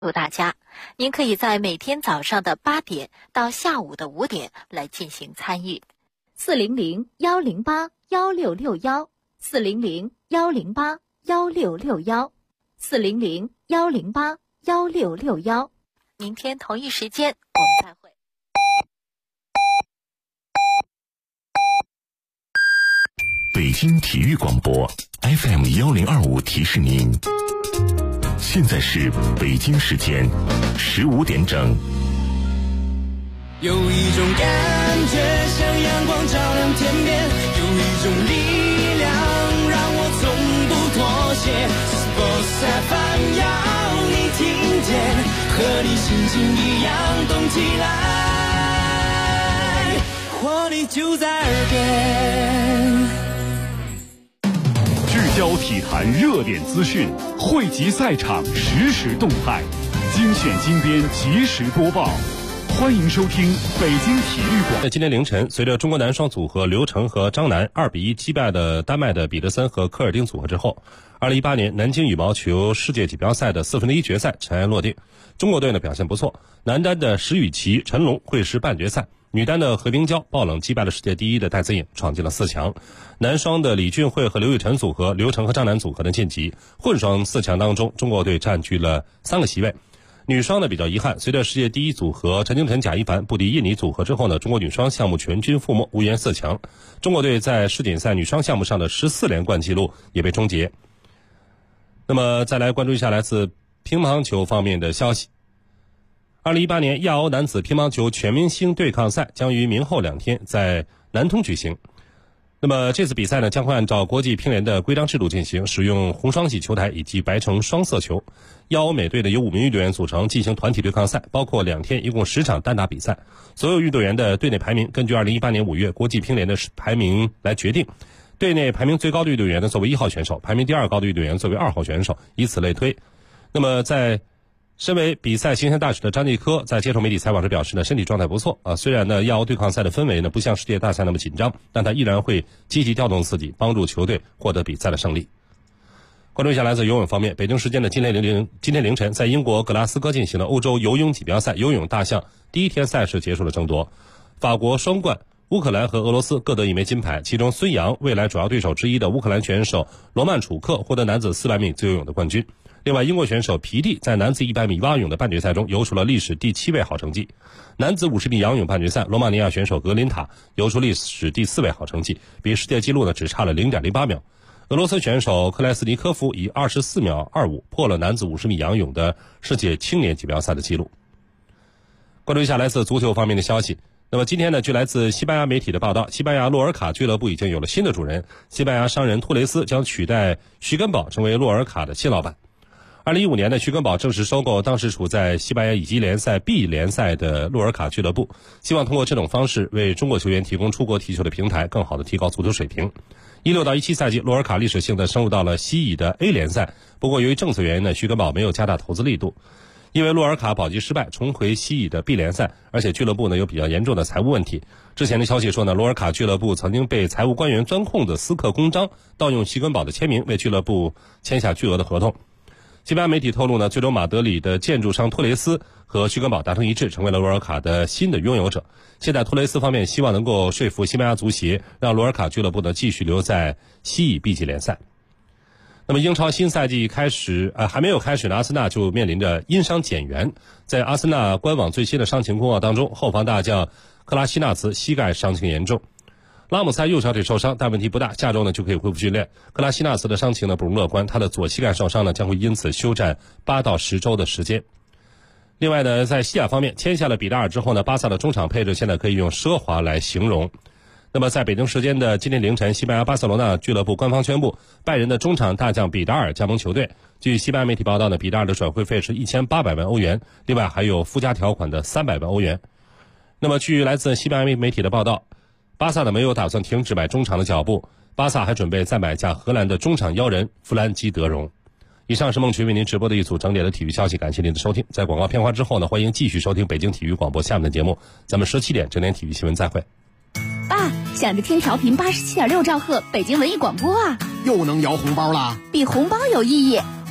祝大家，您可以在每天早上的8点到下午的5点来进行参与。400-108-1661，400-108-1661，400-108-1661。明天同一时间我们再会。 北京体育广播 FM1025提示您，现在是北京时间15点整。 有一种感觉像阳光照亮天边，有一种力量让我从不妥协。Sports FM 要你听见，和你心情一样动起来，活力就在耳边。 聚焦体坛热点资讯，汇集赛场实时动态，精选精编及时播报。欢迎收听北京体育广播。 今天凌晨，随着中国男双组合刘成和张楠2-1击败了丹麦的彼得森和科尔丁组合之后，2018年南京羽毛球世界锦标赛的1/4决赛尘埃落定。中国队呢表现不错，男单的石宇奇、陈龙会师半决赛，女单的何冰娇爆冷击败了世界第1的戴资颖，闯进了4强。男双的李俊慧和刘雨辰组合、刘成和张楠组合的晋级。混双4强当中，中国队占据了3个席位。女双呢比较遗憾，随着世界第1组合陈清晨、贾一凡不敌印尼组合之后呢，中国女双项目全军覆没，无缘4强。中国队在世锦赛女双项目上的14连冠纪录也被终结。那么再来关注一下来自乒乓球方面的消息。2018年亚欧男子乒乓球全明星对抗赛将于明后2天在南通举行。那么这次比赛呢，将会按照国际乒联的规章制度进行，使用红双喜球台以及白橙双色球。亚欧美队呢由5名运动员组成，进行团体对抗赛，包括2天，一共10场单打比赛。所有运动员的队内排名根据2018年5月国际乒联的排名来决定。队内排名最高的运动员呢作为1号选手，排名第2高的运动员作为2号选手，以此类推。那么身为比赛形象大使的张继科在接受媒体采访时表示呢，身体状态不错啊。虽然呢亚欧对抗赛的氛围呢不像世界大赛那么紧张，但他依然会积极调动自己，帮助球队获得比赛的胜利。关注一下来自游泳方面，北京时间的今天凌晨，在英国格拉斯哥进行了欧洲游泳锦标赛游泳大项第1天赛事结束了争夺，法国双冠乌克兰和俄罗斯各得1枚金牌，其中孙杨未来主要对手之一的乌克兰选手罗曼楚克获得男子400米自由泳的冠军。另外，英国选手皮蒂在男子100米蛙泳的半决赛中游出了历史第7位好成绩。男子50米仰泳半决赛，罗马尼亚选手格林塔游出历史第4位好成绩，比世界纪录呢只差了 0.08 秒。俄罗斯选手克莱斯尼科夫以24秒25破了男子50米仰泳的世界青年锦标赛的纪录。关注一下来自足球方面的消息。那么今天呢，据来自西班牙媒体的报道，西班牙洛尔卡俱乐部已经有了新的主人，西班牙商人托雷斯将取代徐根宝成为洛尔卡的新老板。2015年呢，徐根宝正式收购当时处在西班牙乙级联赛 B 联赛的洛尔卡俱乐部，希望通过这种方式为中国球员提供出国踢球的平台，更好的提高足球水平。16到17赛季，洛尔卡历史性的升入到了西乙的 A 联赛，不过由于政策原因呢，徐根宝没有加大投资力度。因为洛尔卡保级失败，重回西乙的 B 联赛，而且俱乐部呢有比较严重的财务问题。之前的消息说呢，洛尔卡俱乐部曾经被财务官员钻空子私刻公章，盗用徐根宝的签名为俱乐部签下巨额的合同。西班牙媒体透露呢，最终马德里的建筑商托雷斯和徐根宝达成一致，成为了洛尔卡的新的拥有者。现在托雷斯方面希望能够说服西班牙足协，让洛尔卡俱乐部呢继续留在西乙 B 级联赛。那么英超新赛季还没有开始呢，阿森纳就面临着因伤减员。在阿森纳官网最新的伤情公告当中，后防大将克拉西纳茨膝盖伤情严重，拉姆塞右小腿受伤，但问题不大，下周呢就可以恢复训练。克拉西纳茨的伤情呢不容乐观，他的左膝盖受伤呢将会因此休战8到10周的时间。另外呢，在西甲方面，签下了比达尔之后呢，巴萨的中场配置现在可以用奢华来形容。那么在北京时间的今天凌晨，西班牙巴塞罗那俱乐部官方宣布，拜仁的中场大将比达尔加盟球队。据西班牙媒体报道呢，比达尔的转会费是1800万欧元，另外还有附加条款的300万欧元。那么据来自西班牙媒体的报道，巴萨呢没有打算停止买中场的脚步，巴萨还准备再买下荷兰的中场妖人弗兰基德容。以上是孟群为您直播的一组整点的体育消息，感谢您的收听。在广告片花之后呢，欢迎继续收听北京体育广播下面的节目，咱们17点整点体育新闻再会。 爸，想着听调频87.6兆赫北京文艺广播啊， 又能摇红包啦！ 比红包有意义。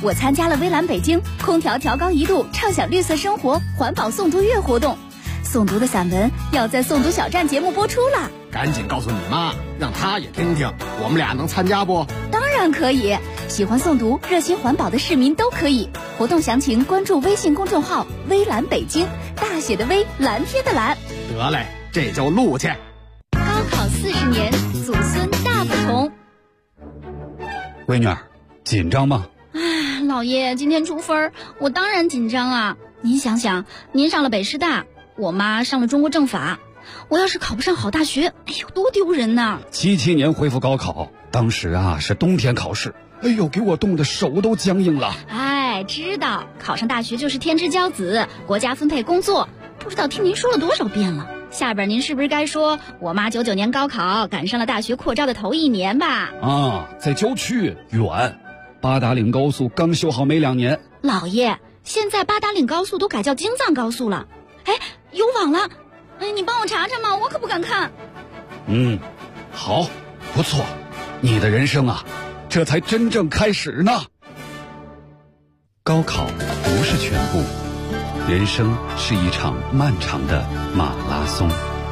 我参加了微蓝北京空调调高1度畅享绿色生活环保诵读月活动，诵读的散文要在诵读小站节目播出了。 赶紧告诉你妈，让她也听听，我们俩能参加不？ 当然可以，喜欢诵读、热心环保的市民都可以。活动详情关注微信公众号“微蓝北京”，大写的微，蓝天的蓝。 得嘞，这就录去。 高考40年，祖孙大不同。 闺女儿，紧张吗？ 老爷，今天出分，我当然紧张啊！您想想，您上了北师大，我妈上了中国政法，我要是考不上好大学，哎呦，多丢人呐 ！77年恢复高考，当时是冬天考试，哎呦，给我冻得手都僵硬了。 哎，知道考上大学就是天之骄子，国家分配工作，不知道听您说了多少遍了。下边您是不是该说我妈99年高考赶上了大学扩招的头1年吧？ 在郊区远，八达岭高速刚修好没2年。 老爷，现在八达岭高速都改叫京藏高速了，哎，有网了，哎，你帮我查查嘛，我可不敢看。 好，不错，你的人生这才真正开始呢。高考不是全部，人生是一场漫长的马拉松。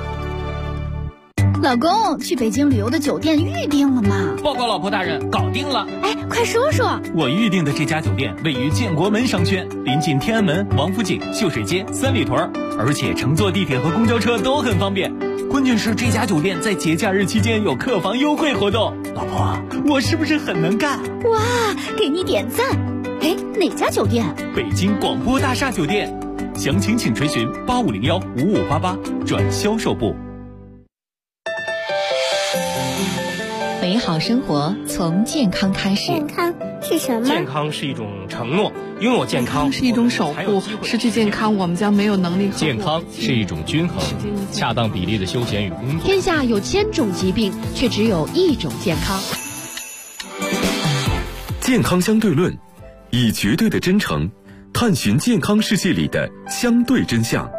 老公，去北京旅游的酒店预定了吗？ 报告老婆大人，搞定了。 哎，快说说。 我预定的这家酒店位于建国门商圈，临近天安门、王府井、秀水街、三里屯，而且乘坐地铁和公交车都很方便。关键是这家酒店在节假日期间有客房优惠活动。老婆，我是不是很能干？ 哇，给你点赞。哎，哪家酒店？ 北京广播大厦酒店。详情请垂询85015588转销售部。 美好生活从健康开始。 健康是什么？ 健康是一种承诺，拥有健康是一种守护，失去健康我们将没有能力。 健康是一种均衡，恰当比例的休闲与工作。 天下有1000种疾病，却只有1种健康。 健康相对论，以绝对的真诚探寻健康世界里的相对真相。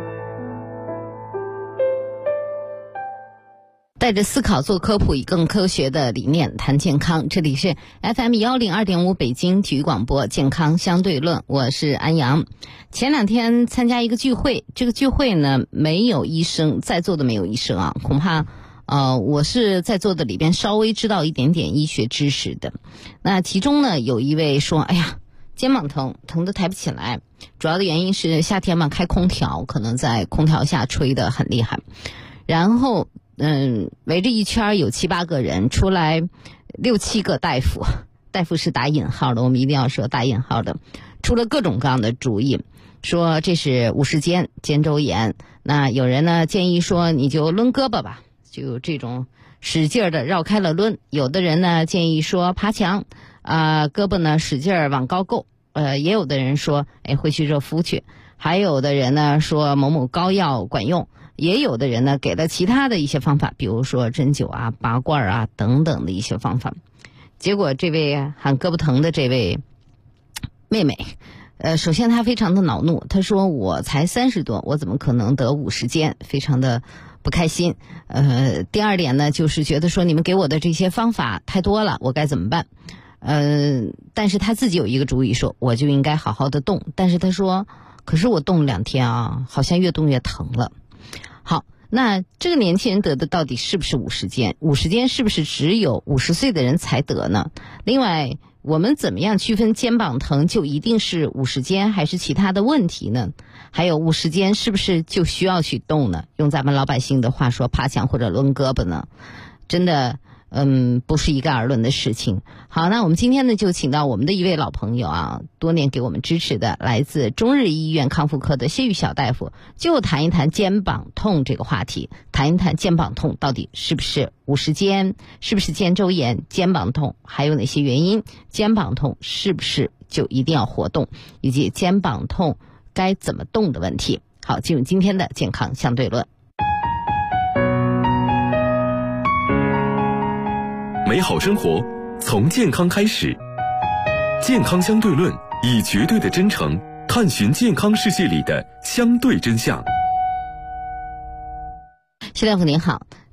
带着思考做科普，以更科学的理念谈健康。这里是 FM 102.5北京体育广播健康相对论，我是安阳。前2天参加一个聚会，这个聚会呢没有医生，在座的没有医生恐怕我是在座的里边稍微知道一点点医学知识的。那其中呢有一位说，哎呀，肩膀疼得抬不起来，主要的原因是夏天嘛，开空调，可能在空调下吹得很厉害。然后围着一圈有7、8个人，出来6、7个大夫，大夫是打引号的，我们一定要说打引号的，出了各种各样的主意，说这是50肩周炎。那有人呢建议说你就抡胳膊吧，就这种使劲的绕开了抡。有的人呢建议说爬墙胳膊呢使劲往高够，也有的人说会去热敷去，还有的人呢说某某膏药管用，也有的人呢给了其他的一些方法，比如说针灸拔罐等等的一些方法。结果这位喊胳膊疼的这位妹妹首先她非常的恼怒，她说我才30多，我怎么可能得50肩，非常的不开心。第二点呢就是觉得说你们给我的这些方法太多了，我该怎么办？但是她自己有一个主意，说我就应该好好的动。但是她说可是我动了2天好像越动越疼了。好，那这个年轻人得的到底是不是50肩？50肩是不是只有50岁的人才得呢？另外，我们怎么样区分肩膀疼就一定是50肩还是其他的问题呢？还有50肩是不是就需要去动呢？用咱们老百姓的话说，爬墙或者抡胳膊呢？真的不是一概而论的事情。好，那我们今天呢就请到我们的一位老朋友多年给我们支持的，来自中日医院康复科的谢玉小大夫，就谈一谈肩膀痛这个话题，谈一谈肩膀痛到底是不是50肩，是不是肩周炎，肩膀痛还有哪些原因，肩膀痛是不是就一定要活动，以及肩膀痛该怎么动的问题。好，进入今天的健康相对论。 美好生活从健康开始，健康相对论，以绝对的真诚探寻健康世界里的相对真相。 谢大夫您好，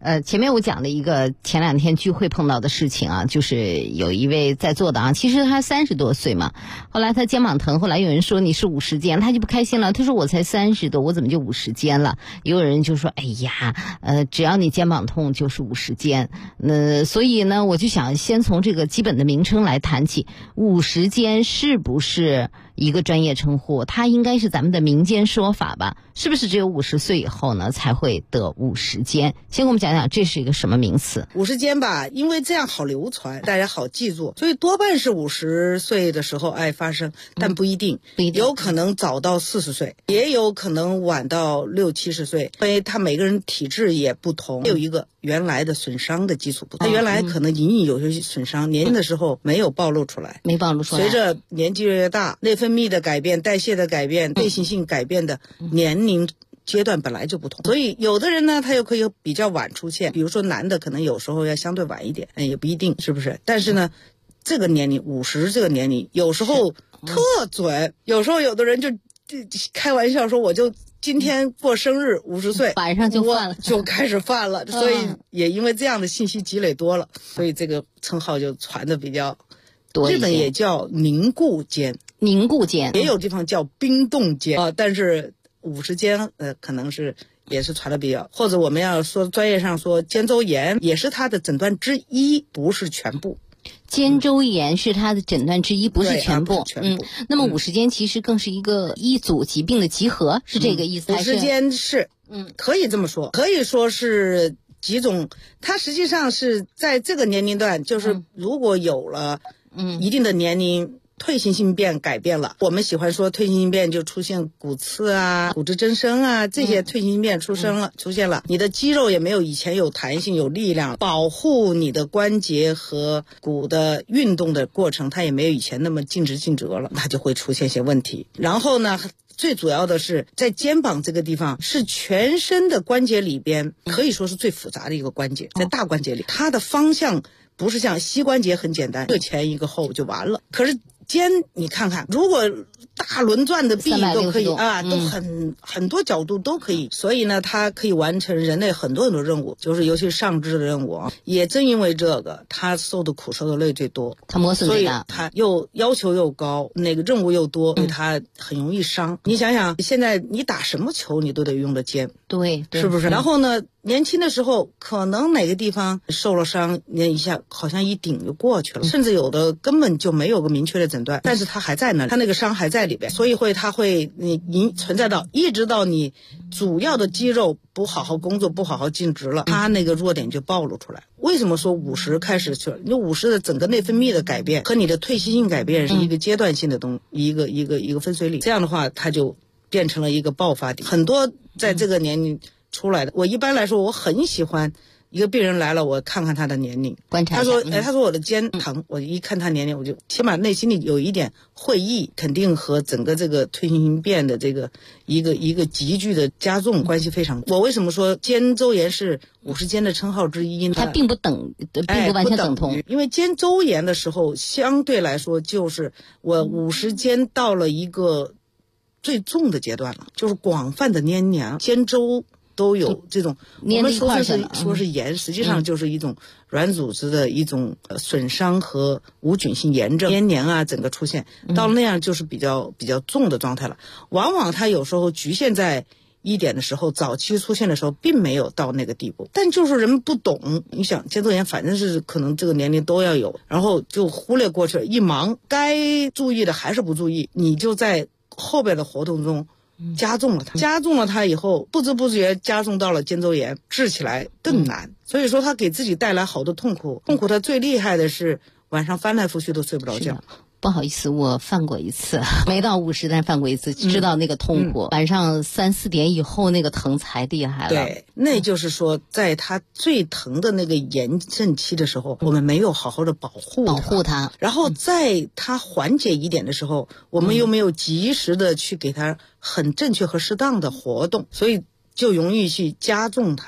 前面我讲了一个前2天聚会碰到的事情啊，就是有一位在座的啊，其实他30多岁嘛，后来他肩膀疼，后来有人说你是50肩，他就不开心了，他说我才30多，我怎么就50肩了？也有人就说，哎呀，只要你肩膀痛就是50肩。所以呢，我就想先从这个基本的名称来谈起，50肩是不是一个专业称呼？它应该是咱们的民间说法吧？是不是只有50岁以后呢才会得50肩？先给我们讲讲这是一个什么名词 ？50肩吧，因为这样好流传，大家好记住，所以多半是50岁的时候发生，但不一定，有可能早到40岁，也有可能晚到60、70岁，因为他每个人体质也不同，有一个原来的损伤的基础不同，他原来可能隐隐有些损伤，年轻的时候没有暴露出来，随着年纪越大，内分泌的改变、代谢的改变、退行性改变的年龄阶段本来就不同，所以有的人呢，他又可以比较晚出现，比如说男的可能有时候要相对晚一点，也不一定，是不是？但是呢，这个年龄50这个年龄有时候特准，有时候有的人就开玩笑说，我就今天过生日50岁， 晚上就犯了， 就开始犯了，所以也因为这样的信息积累多了，所以这个称号就传的比较多。日本也叫凝固肩，也有地方叫冰冻肩但是50肩可能是也是传的比较，或者我们要说专业上说肩周炎也是它的诊断之一，不是全部。 肩周炎是它的诊断之一，不是全部。那么50肩其实更是一组疾病的集合，是这个意思？还是 50肩是可以这么说，可以说是几种，它实际上是在这个年龄段，就是如果有了一定的年龄。退行性变改变了，我们喜欢说退行性变就出现骨刺啊、骨质增生啊，这些退行性变出现了，你的肌肉也没有以前有弹性、有力量，保护你的关节和骨的运动的过程，它也没有以前那么尽职尽责了，它就会出现些问题。然后呢，最主要的是在肩膀这个地方是全身的关节里边可以说是最复杂的一个关节，在大关节里，它的方向不是像膝关节很简单，一个前一个后就完了，可是肩你看看，如果大轮转的臂都可以都很多角度都可以，所以呢它可以完成人类很多任务，就是尤其是上肢的任务也正因为这个它受的苦受的累最多， 它磨损最大， 所以它又要求又高，那个任务又多，所以它很容易伤。你想想现在你打什么球你都得用的肩， 对， 是不是？然后呢年轻的时候可能哪个地方受了伤，那一下好像一顶就过去了，甚至有的根本就没有个明确的诊断，但是它还在那里，它那个伤还在里边，所以它会存在到一直到你主要的肌肉不好好工作、不好好尽职了，它那个弱点就暴露出来。为什么说50开始去了？因为50的整个内分泌的改变和你的退行性改变是一个阶段性的一个分水岭，这样的话它就变成了一个爆发点。很多在这个年龄出来的，我一般来说我很喜欢一个病人来了，我看看他的年龄， 观察一下。 他说我的肩疼，我一看他年龄，我就起码内心里有一点会意，肯定和整个这个退行性变的这个一个急剧的加重关系非常。我为什么说肩周炎是50肩的称号之一呢？ 它并不完全等同， 因为肩周炎的时候相对来说就是我50肩到了一个最重的阶段了，就是广泛的粘连，肩周都有这种，我们说是炎，实际上就是一种软组织的一种损伤和无菌性炎症，粘连啊整个出现，到了那样就是比较重的状态了。往往它有时候局限在一点的时候，早期出现的时候并没有到那个地步，但就是人们不懂，你想肩周炎反正是可能这个年龄都要有，然后就忽略过去了，一忙该注意的还是不注意，你就在后边的活动中加重了它以后，不知不觉加重到了肩周炎，治起来更难。所以说它给自己带来好多痛苦，它最厉害的是晚上翻来覆去都睡不着觉。 不好意思，我犯过一次，没到50，但是犯过一次，知道那个痛苦。晚上3、4点以后，那个疼才厉害了。 对，那就是说，在他最疼的那个炎症期的时候，我们没有好好的保护他，然后在他缓解一点的时候，我们又没有及时的去给他很正确和适当的活动，所以就容易去加重它。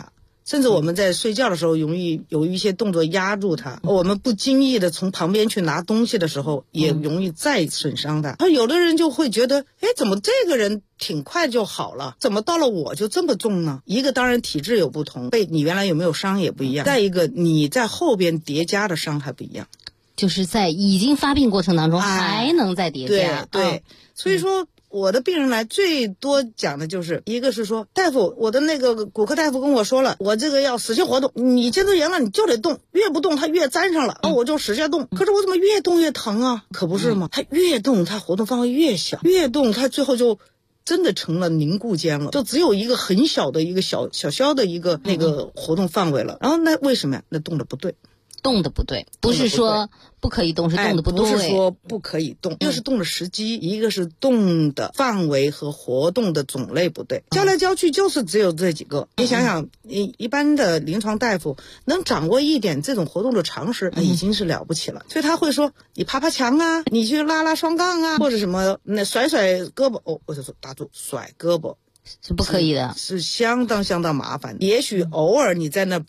甚至我们在睡觉的时候容易有一些动作压住它，我们不经意的从旁边去拿东西的时候也容易再损伤它。有的人就会觉得，哎，怎么这个人挺快就好了，怎么到了我就这么重呢？一个当然体质有不同，你原来有没有伤也不一样，再一个你在后边叠加的伤还不一样， 就是在已经发病过程当中还能再叠加。 对，所以说我的病人来最多讲的就是一个是说，大夫，我的那个骨科大夫跟我说了，我这个要使劲活动，你肩周炎了你就得动，越不动它越粘上了，我就使劲动，可是我怎么越动越疼啊？可不是吗？它越动它活动范围越小，越动它最后就真的成了凝固间了，就只有一个很小的一个小的一个那个活动范围了。然后那为什么呀？那动的不对， 动的不对，不是说不可以动，是动的不对。 不是说不可以动，一个是动的时机，一个是动的范围和活动的种类不对，教来教去就是只有这几个。你想想，一般的临床大夫能掌握一点这种活动的常识，那已经是了不起了。所以他会说，你爬爬墙啊，你去拉拉双杠啊，或者什么那甩甩胳膊，我就说打住，甩胳膊是不可以的， 是相当麻烦。也许偶尔你在那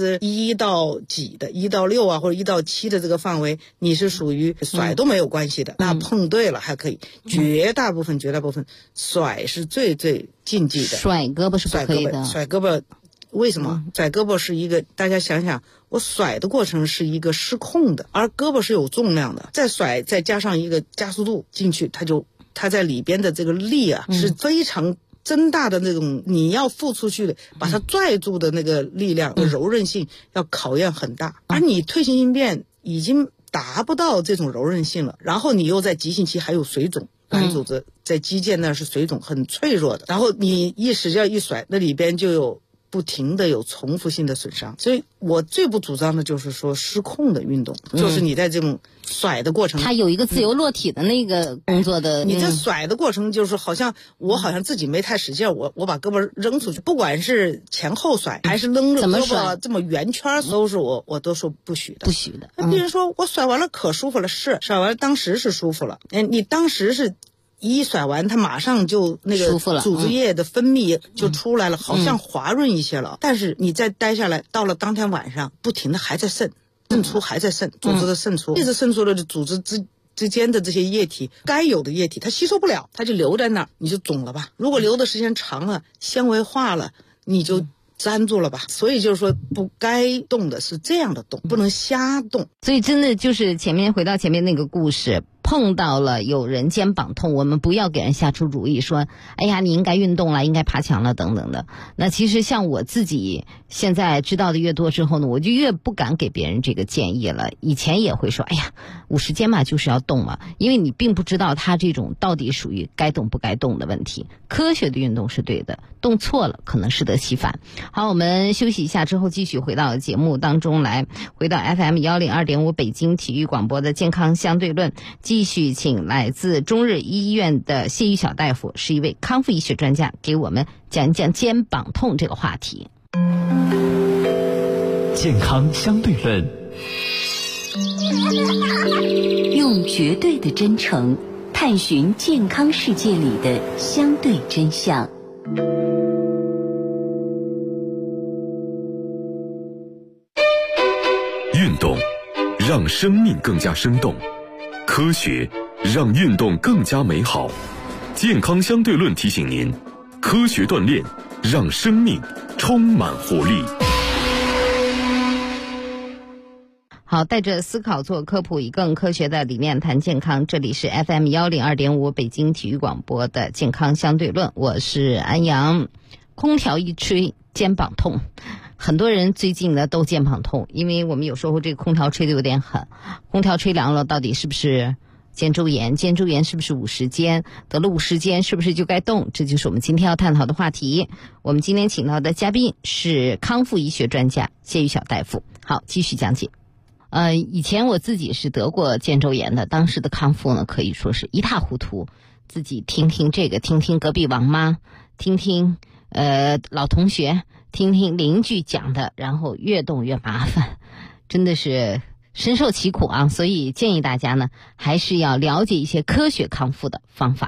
1%到几的1到6啊，或者1到7的这个范围，你是属于甩都没有关系的，那碰对了还可以。绝大部分甩是最禁忌的， 甩胳膊是不可以的。 甩胳膊为什么？甩胳膊是一个，大家想想，我甩的过程是一个失控的，而胳膊是有重量的，再甩再加上一个加速度进去，它在里边的这个力啊是非常增大的那种，你要付出去的，把它拽住的那个力量和柔韧性要考验很大。而你退行性变已经达不到这种柔韧性了，然后你又在急性期还有水肿，肝组织在肌腱那是水肿，很脆弱的，然后你一使劲一甩，那里边就有不停的有重复性的损伤。所以我最不主张的就是说失控的运动，就是你在这种甩的过程， 它有一个自由落体的那个工作的， 你这甩的过程就是好像我好像自己没太使劲，我把胳膊扔出去，不管是前后甩还是扔着胳膊这么圆圈，都是我都说不许的。那病人说我甩完了可舒服了，是甩完当时是舒服了，你当时是一甩完它马上就那个组织液的分泌就出来了，好像滑润一些了，但是你再待下来，到了当天晚上不停的还在渗出，还在渗，组织的渗出，一直渗出了组织之间的这些液体，该有的液体它吸收不了，它就留在那儿，你就肿了吧。如果留的时间长了，纤维化了，你就粘住了吧。所以就是说不该动的是这样的动，不能瞎动。 所以真的就是回到前面那个故事，碰到了有人肩膀痛，我们不要给人下出主意说，哎呀你应该运动了，应该爬墙了等等的。那其实像我自己现在知道的越多之后呢，我就越不敢给别人这个建议了。以前也会说，哎呀50肩嘛就是要动嘛，因为你并不知道他这种到底属于该动不该动的问题。科学的运动是对的，动错了可能适得其反。好，我们休息一下之后继续回到节目当中来，回到 FM 102.5北京体育广播的健康相对论，继续请来自中日医院的谢玉晓大夫，是一位康复医学专家，给我们讲讲肩膀痛这个话题。 健康相对论， 用绝对的真诚探寻健康世界里的相对真相。 运动让生命更加生动，科学让运动更加美好。健康相对论提醒您，科学锻炼让生命充满活力。 好，带着思考做科普，以更科学的理念谈健康。这里是 FM 102.5北京体育广播的健康相对论，我是安阳。空调一吹，肩膀痛。很多人最近呢都肩膀痛，因为我们有时候这个空调吹得有点狠，空调吹凉了，到底是不是肩周炎？肩周炎是不是50肩？得了50肩是不是就该动？这就是我们今天要探讨的话题。我们今天请到的嘉宾是康复医学专家谢玉晓大夫。好，继续讲解。以前我自己是得过肩周炎的，当时的康复呢可以说是一塌糊涂，自己听听这个，听听隔壁王妈，听听老同学，听听邻居讲的，然后越动越麻烦，真的是深受其苦啊！所以建议大家呢，还是要了解一些科学康复的方法。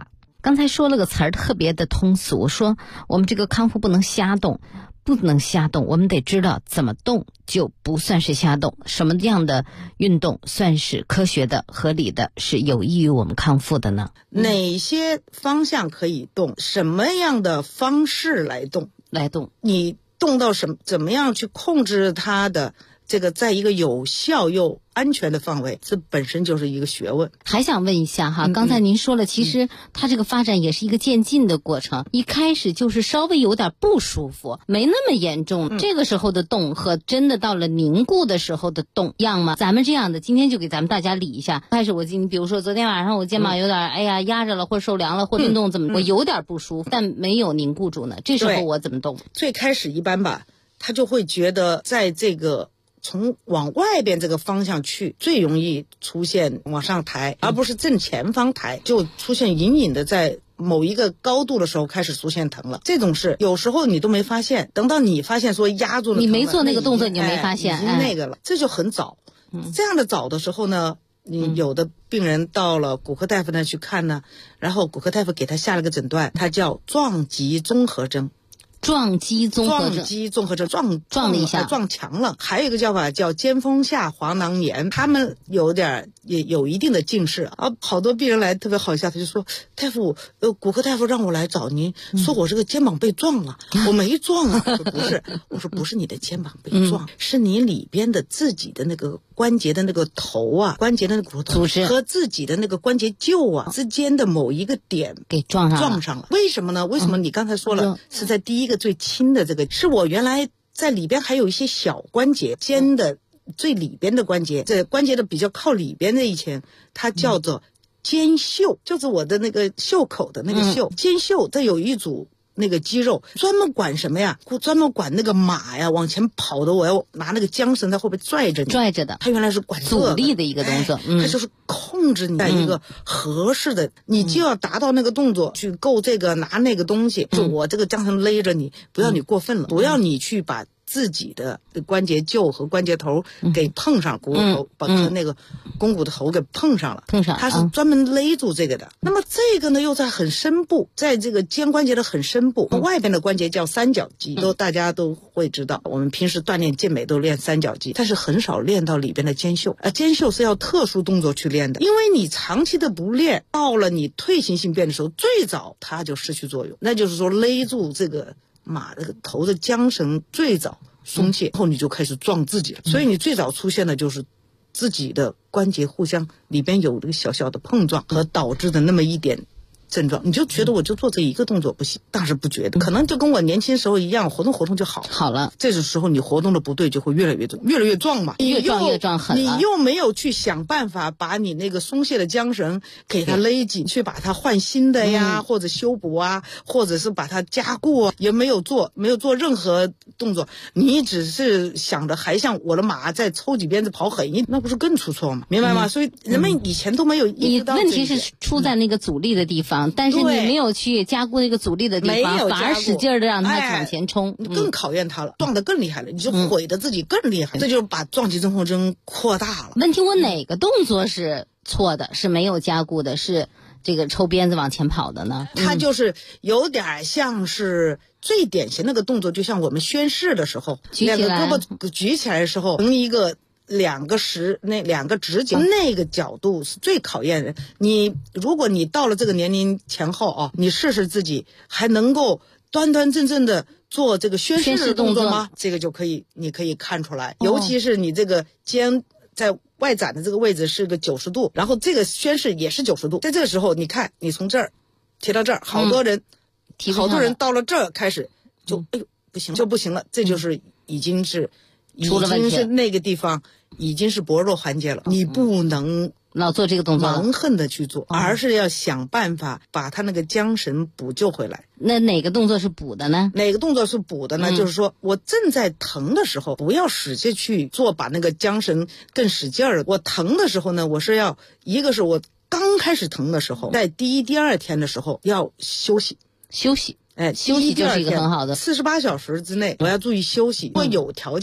刚才说了个词儿特别的通俗，说我们这个康复不能瞎动，不能瞎动，我们得知道怎么动就不算是瞎动，什么样的运动算是科学的、合理的，是有益于我们康复的呢？ 哪些方向可以动？什么样的方式来动？你动到怎么样去控制它的这个在一个有效又安全的范围，这本身就是一个学问。 还想问一下哈，刚才您说了，其实它这个发展也是一个渐进的过程，一开始就是稍微有点不舒服，没那么严重，这个时候的动和真的到了凝固的时候的动一样吗？咱们这样的，今天就给咱们大家理一下。开始比如说昨天晚上我肩膀有点压着了，或者受凉了，或运动怎么我有点不舒服，但没有凝固住呢，这时候我怎么动？ 最开始一般吧，他就会觉得在这个从往外边这个方向去最容易出现往上抬，而不是正前方抬，就出现隐隐的在某一个高度的时候开始出现疼了。这种事有时候你都没发现，等到你发现说压住了， 你没做那个动作你就没发现， 已经那个了，这就很早。这样的早的时候呢，你有的病人到了骨科大夫那去看呢，然后骨科大夫给他下了个诊断，他叫撞击综合征。 撞击综合征，撞了一下， 撞墙了。还有一个叫法叫尖峰下滑囊炎，他们也有一定的近视啊。好多病人来特别好笑，他就说：“大夫，骨科大夫让我来找您，说我这个肩膀被撞了，我没撞啊。”我说不是，我说不是你的肩膀被撞，是你里边的自己的那个关节的那个头啊，关节的那个骨头组织和自己的那个关节臼啊之间的某一个点给撞上了。 为什么呢？为什么你刚才说了是在第一个最轻的这个，是我原来在里边还有一些小关节，肩的最里边的关节，这关节的比较靠里边的一圈，它叫做肩袖，就是我的那个袖口的那个袖，肩袖它有一组那个肌肉专门管什么呀？专门管那个马呀往前跑的，我要拿那个缰绳在后边拽着的。 它原来是管阻力的一个动作， 它就是控制你在一个合适的，你就要达到那个动作去够这个拿那个东西，就我这个缰绳勒着你，不要你过分了，不要你去把自己的关节臼和关节头给碰上，骨头把那个肱骨头给碰上了，它是专门勒住这个的。那么这个呢又在很深部，在这个肩关节的很深部，外边的关节叫三角肌，大家都会知道，我们平时锻炼健美都练三角肌，但是很少练到里边的肩袖。肩袖是要特殊动作去练的，因为你长期的不练，到了你退行性变的时候，最早它就失去作用，那就是说勒住这个马这个头的缰绳最早松懈，后你就开始撞自己了。所以你最早出现的就是自己的关节互相里边有这个小小的碰撞和导致的那么一点症状，你就觉得我就做这一个动作不行，但是不觉得，可能就跟我年轻时候一样，活动活动就好了。这种时候你活动的不对，就会越来越重，越来越壮嘛， 越撞狠了。 你又没有去想办法把你那个松懈的缰绳给它勒紧，去把它换新的呀，或者修补啊，或者是把它加固啊，也没有做任何动作，你只是想着还像我的马再抽几鞭子跑狠一，那不是更出错吗？明白吗？所以人们以前都没有意识到这一点。 问题是出在那个阻力的地方。但是你没有去加固那个阻力的地方，反而使劲的让它往前冲， 更考验它了，撞得更厉害了，你就毁得自己更厉害，这就把撞击综合征扩大了。 问题我哪个动作是错的，是没有加固的，是这个抽鞭子往前跑的呢？ 它就是有点像是最典型那个动作，就像我们宣誓的时候，两个胳膊举起来的时候，成一个两个直角，那个角度是最考验人。如果你到了这个年龄前后啊，你试试自己还能够端端正正的做这个宣誓的动作吗？这个就可以，你可以看出来，尤其是你这个肩在外展的这个位置是个90度，然后这个宣誓也是90度，在这个时候你看你从这儿提到这儿，好多人到了这儿开始就哎呦不行就不行了，这就是已经是那个地方已经是薄弱环节了，你不能老做这个动作蛮横的去做，而是要想办法把他那个缰绳补救回来。 那哪个动作是补的呢？ 就是说我正在疼的时候，不要使劲去做，把那个缰绳更使劲儿。我疼的时候呢，我是要一个是我刚开始疼的时候，在第一、第二天的时候要休息。 休息就是一个很好的 48小时之内我要注意休息。如果有条件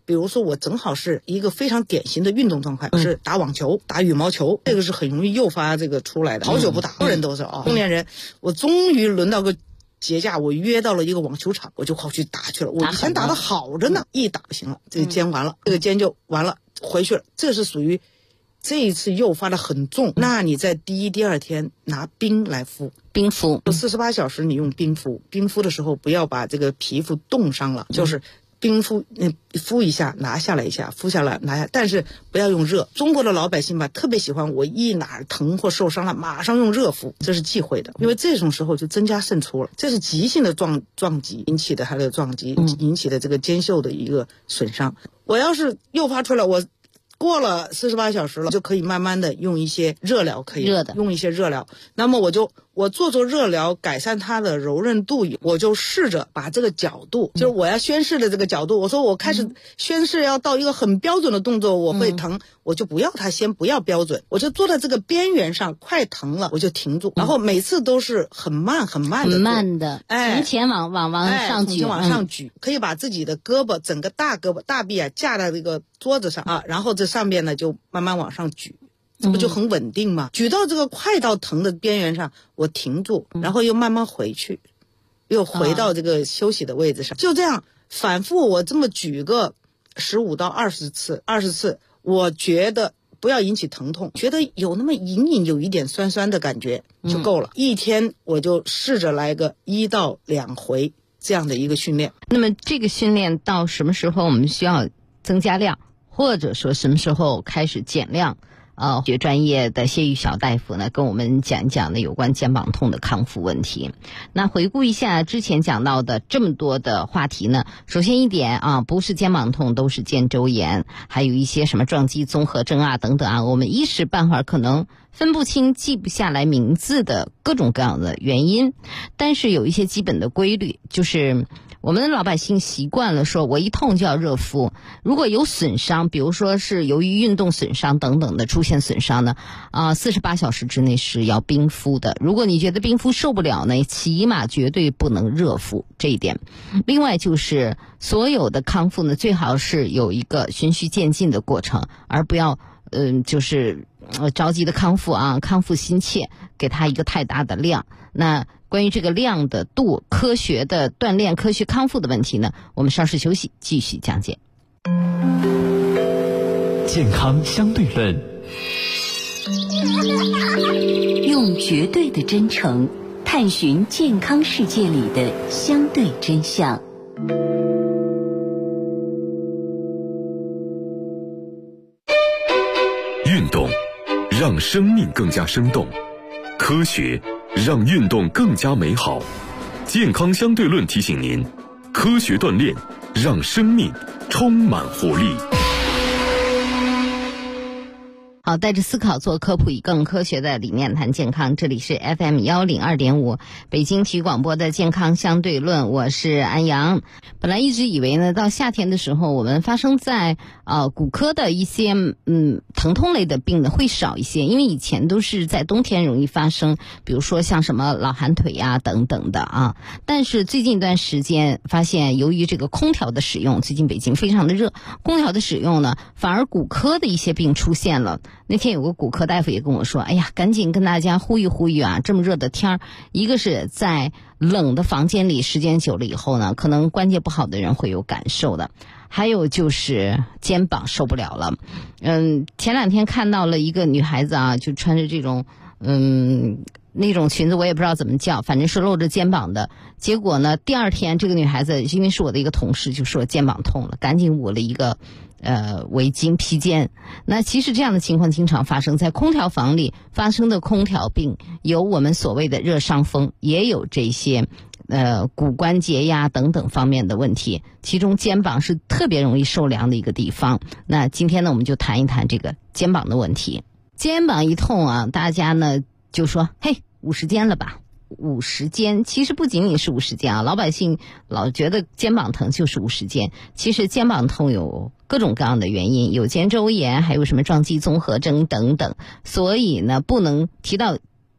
比如说我正好是一个非常典型的运动状态，是打网球、打羽毛球，这个是很容易诱发这个出来的。好久不打，所有人都是中年人，我终于轮到个节假，我约到了一个网球场，我就跑去打去了。我以前打得好着呢，一打不行了，这个肩完了，这个肩就完了，回去了。这是属于这一次诱发的很重，那你在第一、第二天拿冰来敷， 冰敷 48小时，你用冰敷。冰敷的时候不要把这个皮肤冻伤了，就是冰敷，敷一下拿下来一下，敷下来拿下，但是不要用热。中国的老百姓吧，特别喜欢我一哪儿疼或受伤了，马上用热敷，这是忌讳的，因为这种时候就增加渗出了，这是急性的撞击引起的，它的撞击引起的这个肩袖的一个损伤。我要是诱发出来，我过了48小时了，就可以慢慢的用一些热疗，可以用一些热疗。那么我做热疗，改善它的柔韧度，我就试着把这个角度，就是我要宣示的这个角度，我说我开始宣示要到一个很标准的动作，我会疼，我就不要它，先不要标准，我就坐在这个边缘上，快疼了我就停住，然后每次都是很慢的， 从前往上举， 往上举，可以把自己的胳膊，整个大胳膊大臂架在这个桌子上然后这上面呢就慢慢往上举。这不就很稳定吗？举到这个快到疼的边缘上，我停住，然后又慢慢回去，又回到这个休息的位置上，就这样反复，我这么举个15到20次，我觉得不要引起疼痛，觉得有那么隐隐有一点酸酸的感觉就够了。一天我就试着来个1到2回这样的一个训练。 那么这个训练到什么时候我们需要增加量，或者说什么时候开始减量？学专业的谢玉晓大夫呢，跟我们讲一讲呢有关肩膀痛的康复问题。那回顾一下之前讲到的这么多的话题呢，首先一点不是肩膀痛都是肩周炎，还有一些什么撞击综合症等等我们一时半会儿可能分不清、记不下来名字的各种各样的原因，但是有一些基本的规律，就是我们的老百姓习惯了说我一痛就要热敷，如果有损伤，比如说是由于运动损伤等等的出现损伤呢，48小时之内是要冰敷的。如果你觉得冰敷受不了呢，起码绝对不能热敷，这一点。另外就是所有的康复呢，最好是有一个循序渐进的过程，而不要就是着急的康复康复心切，给他一个太大的量。那关于这个量的度，科学的锻炼、科学康复的问题呢，我们稍事休息，继续讲解。 健康相对论， 用绝对的真诚探寻健康世界里的相对真相。 运动让生命更加生动，科学让运动更加美好。健康相对论提醒您，科学锻炼让生命充满活力。 好，带着思考做科普，以更科学的理念谈健康。这里是 FM 102.5北京体育广播的健康相对论，我是安阳。本来一直以为呢，到夏天的时候，我们发生在骨科的一些疼痛类的病呢会少一些，因为以前都是在冬天容易发生，比如说像什么老寒腿等等的但是最近一段时间发现，由于这个空调的使用，最近北京非常的热，空调的使用呢，反而骨科的一些病出现了。那天有个骨科大夫也跟我说，哎呀，赶紧跟大家呼吁呼吁这么热的天儿，一个是在冷的房间里时间久了以后呢，可能关节不好的人会有感受的，还有就是肩膀受不了了。前两天看到了一个女孩子就穿着这种那种裙子，我也不知道怎么叫，反正是露着肩膀的。结果呢，第二天这个女孩子因为是我的一个同事，就说肩膀痛了，赶紧捂了一个围巾披肩。那其实这样的情况经常发生在空调房里发生的空调病，有我们所谓的热伤风，也有这些骨关节等等方面的问题，其中肩膀是特别容易受凉的一个地方。那今天呢，我们就谈一谈这个肩膀的问题。肩膀一痛大家呢就说，嘿，50肩了吧？50肩其实不仅仅是50肩老百姓老觉得肩膀疼就是50肩，其实肩膀痛有各种各样的原因，有肩周炎，还有什么撞击综合征等等，所以呢不能提到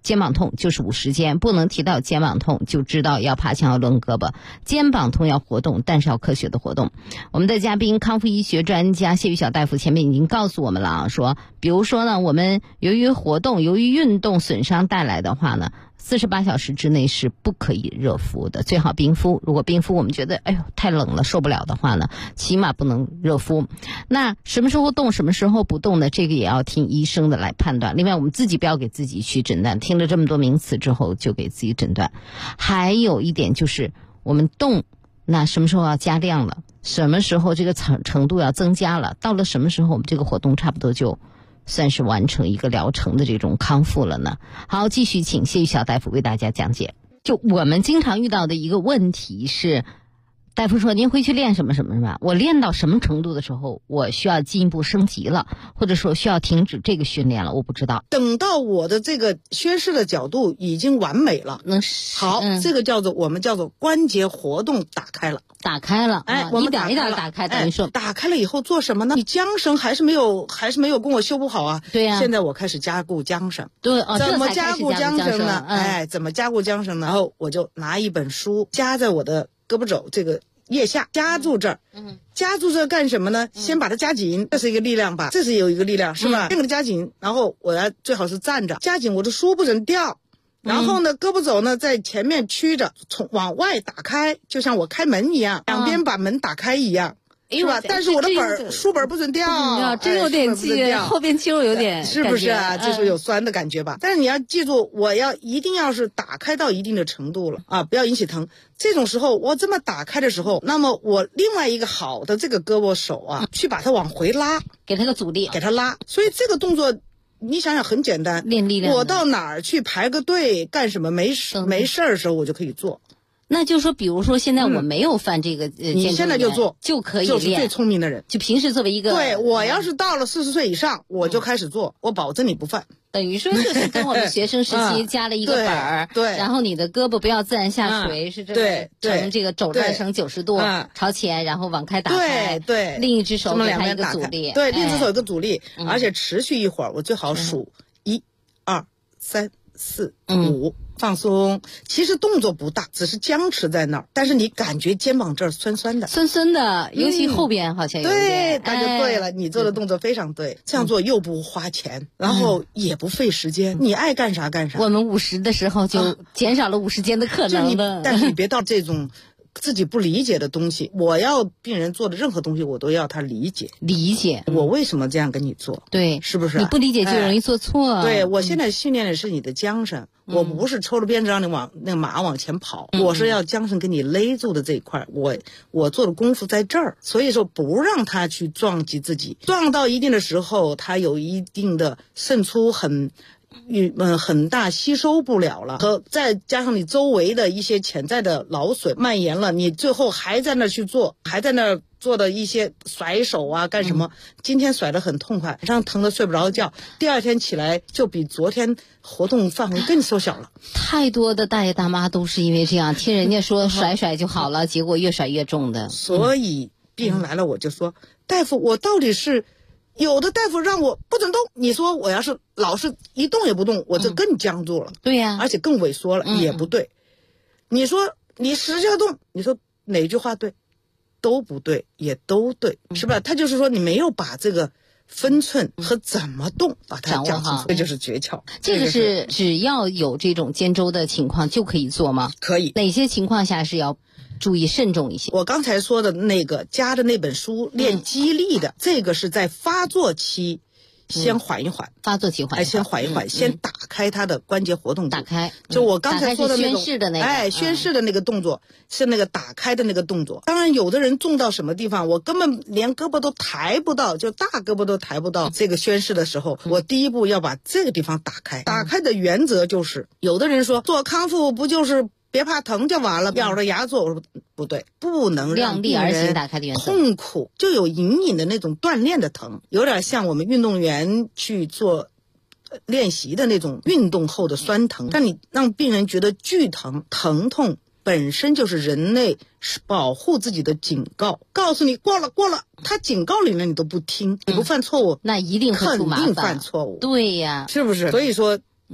肩膀痛就是五十肩，不能提到肩膀痛就知道要爬墙要抡胳膊。肩膀痛要活动，但是要科学的活动。我们的嘉宾康复医学专家谢玉晓大夫前面已经告诉我们了啊，说比如说呢，我们由于活动由于运动损伤带来的话呢，48小时之内是不可以热敷的，最好冰敷。如果冰敷我们觉得哎呦太冷了受不了的话呢，起码不能热敷。那什么时候动什么时候不动呢？这个也要听医生的来判断。另外我们自己不要给自己去诊断，听了这么多名词之后就给自己诊断。还有一点就是我们动，那什么时候要加量了，什么时候这个程度要增加了，到了什么时候我们这个活动差不多就算是完成一个疗程的这种康复了呢？好，继续请谢玉晓大夫为大家讲解。就我们经常遇到的一个问题是，大夫说您回去练什么什么什么，我练到什么程度的时候我需要进一步升级了，或者说需要停止这个训练了，我不知道。 等到我的这个宣示的角度已经完美了，好，这个我们叫做关节活动打开了。 打开了， 哎，我们一点一点打开，等于说打开了以后做什么呢？你缰绳还是没有跟我修补好啊？ 对呀。 现在我开始加固缰绳。 对， 怎么加固缰绳呢？哎，怎么加固缰绳呢？然后我就拿一本书夹在我的胳膊肘这个腋下，夹住这儿。夹住这干什么呢？先把它夹紧，这是一个力量吧？这是有一个力量是吧？先给它夹紧，然后我要最好是站着，夹紧我的书不准掉。然后呢，胳膊肘呢在前面曲着，往外打开，就像我开门一样，两边把门打开一样，是吧？但是我的书本不准掉， 真有点记，后边肌肉有点， 是不是啊？就是有酸的感觉吧？但是你要记住，一定要是打开到一定的程度了啊，不要引起疼。这种时候我这么打开的时候，那么我另外一个好的这个胳膊手啊，去把它往回拉， 给它个阻力， 给它拉。所以这个动作你想想很简单， 练力量。 我到哪儿去排个队干什么没事儿的时候我就可以做。 那就是说比如说现在我没有犯这个你现在就做就可以练， 就是最聪明的人。 就平时作为一个对，我要是到了40岁以上我就开始做，我保证你不犯。 等于说就是跟我们学生时期加了一个本儿， 对， 然后你的胳膊不要自然下垂，是这个呈这个肘转成90度朝前，然然后往开打开， 对， 另一只手给它一个阻力， 对，另一只手有个阻力，而且持续一会儿，我最好数1、2、3、4、5。放松，其实动作不大，只是僵持在那儿，但是你感觉肩膀这儿酸酸的， 尤其后边好像有点。 对，那就对了，你做的动作非常对，这样做又不花钱，然后也不费时间，你爱干啥干啥。 我们50的时候就减少了50肩的可能的， 但是你别到这种自己不理解的东西，我要病人做的任何东西我都要他理解我为什么这样跟你做， 对， 是不是？ 你不理解就容易做错。 对，我现在训练的是你的缰绳，我不是抽着鞭子让你那个马往前跑，我是要缰绳给你勒住的这一块，我做的功夫在这儿，所以说不让他去撞击自己，撞到一定的时候他有一定的渗出很大，吸收不了了，和再加上你周围的一些潜在的劳损蔓延了，你最后还在那去做，还在那做的一些甩手啊干什么，今天甩得很痛快，晚上疼得睡不着觉，第二天起来就比昨天活动范围更缩小了。 太多的大爷大妈都是因为这样，听人家说甩甩就好了，结果越甩越重的。 所以病人来了我就说，大夫，我到底是有的大夫让我不准动，你说我要是老是一动也不动，我就更僵住了。 对呀， 而且更萎缩了，也不对。你说你使劲动，你说哪句话对？都不对，也都对，是吧？他就是说你没有把这个分寸和怎么动把它讲清楚，这就是诀窍。 这个是只要有这种肩周的情况就可以做吗？ 可以。 哪些情况下是要注意慎重一些？ 我刚才说的那个加的那本书练肌力的，这个是在发作期先缓一缓， 发作期先缓一缓，先打开它的关节活动， 打开。 就我刚才说的那种宣示的那个， 宣示的那个动作是那个打开的那个动作。当然，有的人重到什么地方，我根本连胳膊都抬不到，就大胳膊都抬不到这个宣示的时候，我第一步要把这个地方打开。打开的原则就是，有的人说做康复不就是别怕疼就完了，咬着牙做。我说不对，不能让病人痛苦，就有隐隐的那种锻炼的疼，有点像我们运动员去做练习的那种运动后的酸疼。但你让病人觉得剧疼，疼痛本身就是人类保护自己的警告，告诉你过了，他警告你了你都不听，你不犯错误， 那一定会出麻烦， 肯定犯错误。 对呀， 是不是？所以说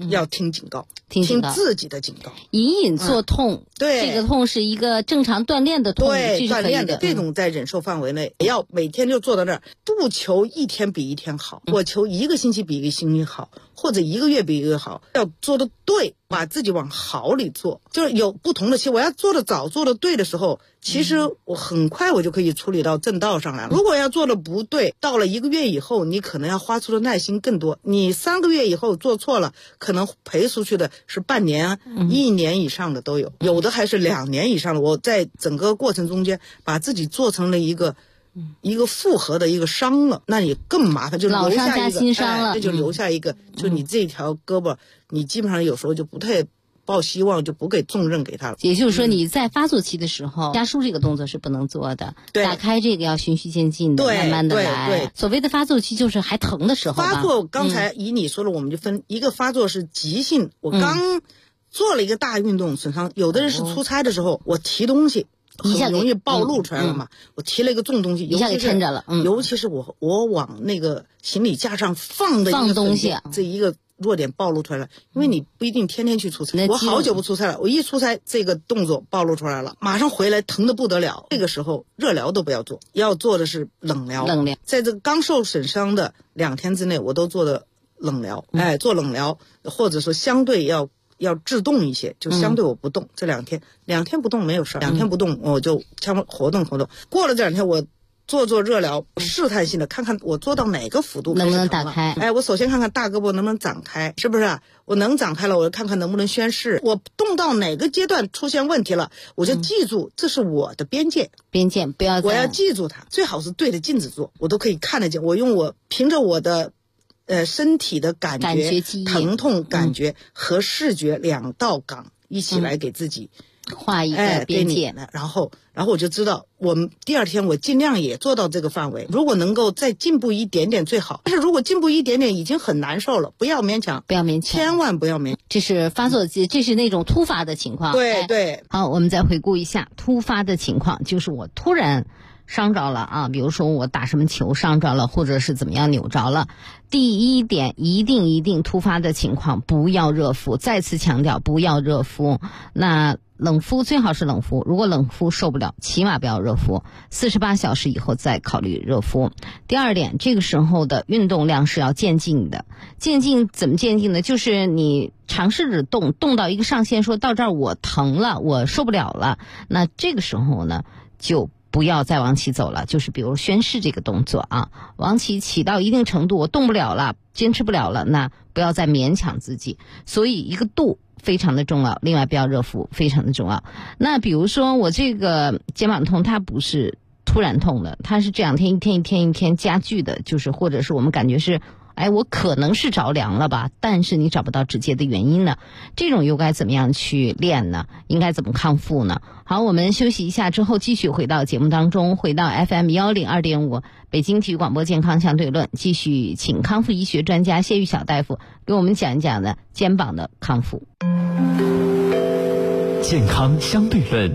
要听警告， 听自己的警告， 隐隐作痛。 对， 这个痛是一个正常锻炼的痛， 对，锻炼的这种在忍受范围内，要每天就做到这儿，不求一天比一天好，我求一个星期比一个星期好，或者一个月比一个月好，要做的对，把自己往好里做。就是有不同的期，我要做的早做的对的时候，其实我很快我就可以处理到正道上来了。如果要做的不对，到了1个月以后，你可能要花出的耐心更多，你3个月以后做错了，可能赔出去的是半年、1年以上的都有，有的还是2年以上的。我在整个过程中间把自己做成了一个复合的一个伤了，那你更麻烦，就留下一个老伤加新伤了， 这就留下一个，就你这条胳膊，你基本上有时候就不太抱希望，就不给重任给他了。 也就是说，你在发作期的时候，加速这个动作是不能做的，打开这个要循序渐进的，慢慢的来。 对， 所谓的发作期就是还疼的时候吧。 发作刚才以你说的，我们就分一个发作是急性，我刚做了一个大运动损伤，有的人是出差的时候，我提东西很容易暴露出来了嘛，我提了一个重东西， 一下给撑着了。 尤其是我往那个行李架上放的一个东西， 这一个弱点暴露出来了。因为你不一定天天去出差，我好久不出差了，我一出差这个动作暴露出来了，马上回来疼得不得了。这个时候热疗都不要做，要做的是冷疗。在这个刚受损伤的2天之内，我都做的冷疗，做冷疗，或者说相对要制动一些，就相对我不动，这2天不动没有事，2天不动我就活动。过了这2天我做热疗，试探性的看看我做到哪个幅度能不能打开。 我首先看看大胳膊能不能展开，是不是我能展开了，我就看看能不能宣誓。我动到哪个阶段出现问题了，我就记住这是我的边界， 不要我要记住它，最好是对着镜子做，我都可以看得见。我凭着我的身体的感觉疼痛感觉和视觉2道杠一起来给自己画一个边界， 然后我就知道，我们第2天我尽量也做到这个范围，如果能够再进步一点点最好。但是如果进步一点点已经很难受了，不要勉强，千万不要勉强。 这是发作期，这是那种突发的情况。 对。 好，我们再回顾一下突发的情况，就是我突然伤着了啊，比如说我打什么球伤着了，或者是怎么样扭着了。第一点，一定突发的情况不要热敷，再次强调不要热敷。那冷敷最好是冷敷，如果冷敷受不了，起码不要热敷，48小时以后再考虑热敷。第2点，这个时候的运动量是要渐进的。渐进怎么渐进呢？就是你尝试着动到一个上限，说到这儿我疼了，我受不了了，那这个时候呢就不要再往起走了，就是比如宣誓这个动作啊，往起到一定程度，我动不了了，坚持不了了，那不要再勉强自己。所以一个度非常的重要，另外不要热敷非常的重要。那比如说我这个肩膀痛，它不是突然痛的，它是这2天一天加剧的，就是或者是我们感觉是我可能是着凉了吧，但是你找不到直接的原因呢，这种又该怎么样去练呢？应该怎么康复呢？好，我们休息一下之后继续回到节目当中，回到 FM102.5 北京体育广播健康相对论，继续请康复医学专家谢玉晓大夫给我们讲一讲呢肩膀的康复。 健康相对论，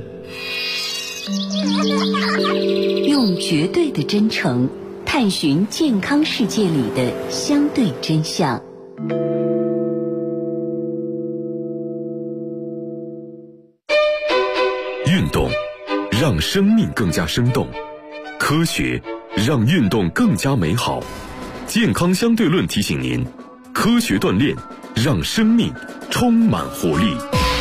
用绝对的真诚探寻健康世界里的相对真相。 运动让生命更加生动，科学让运动更加美好。健康相对论提醒您，科学锻炼让生命充满活力。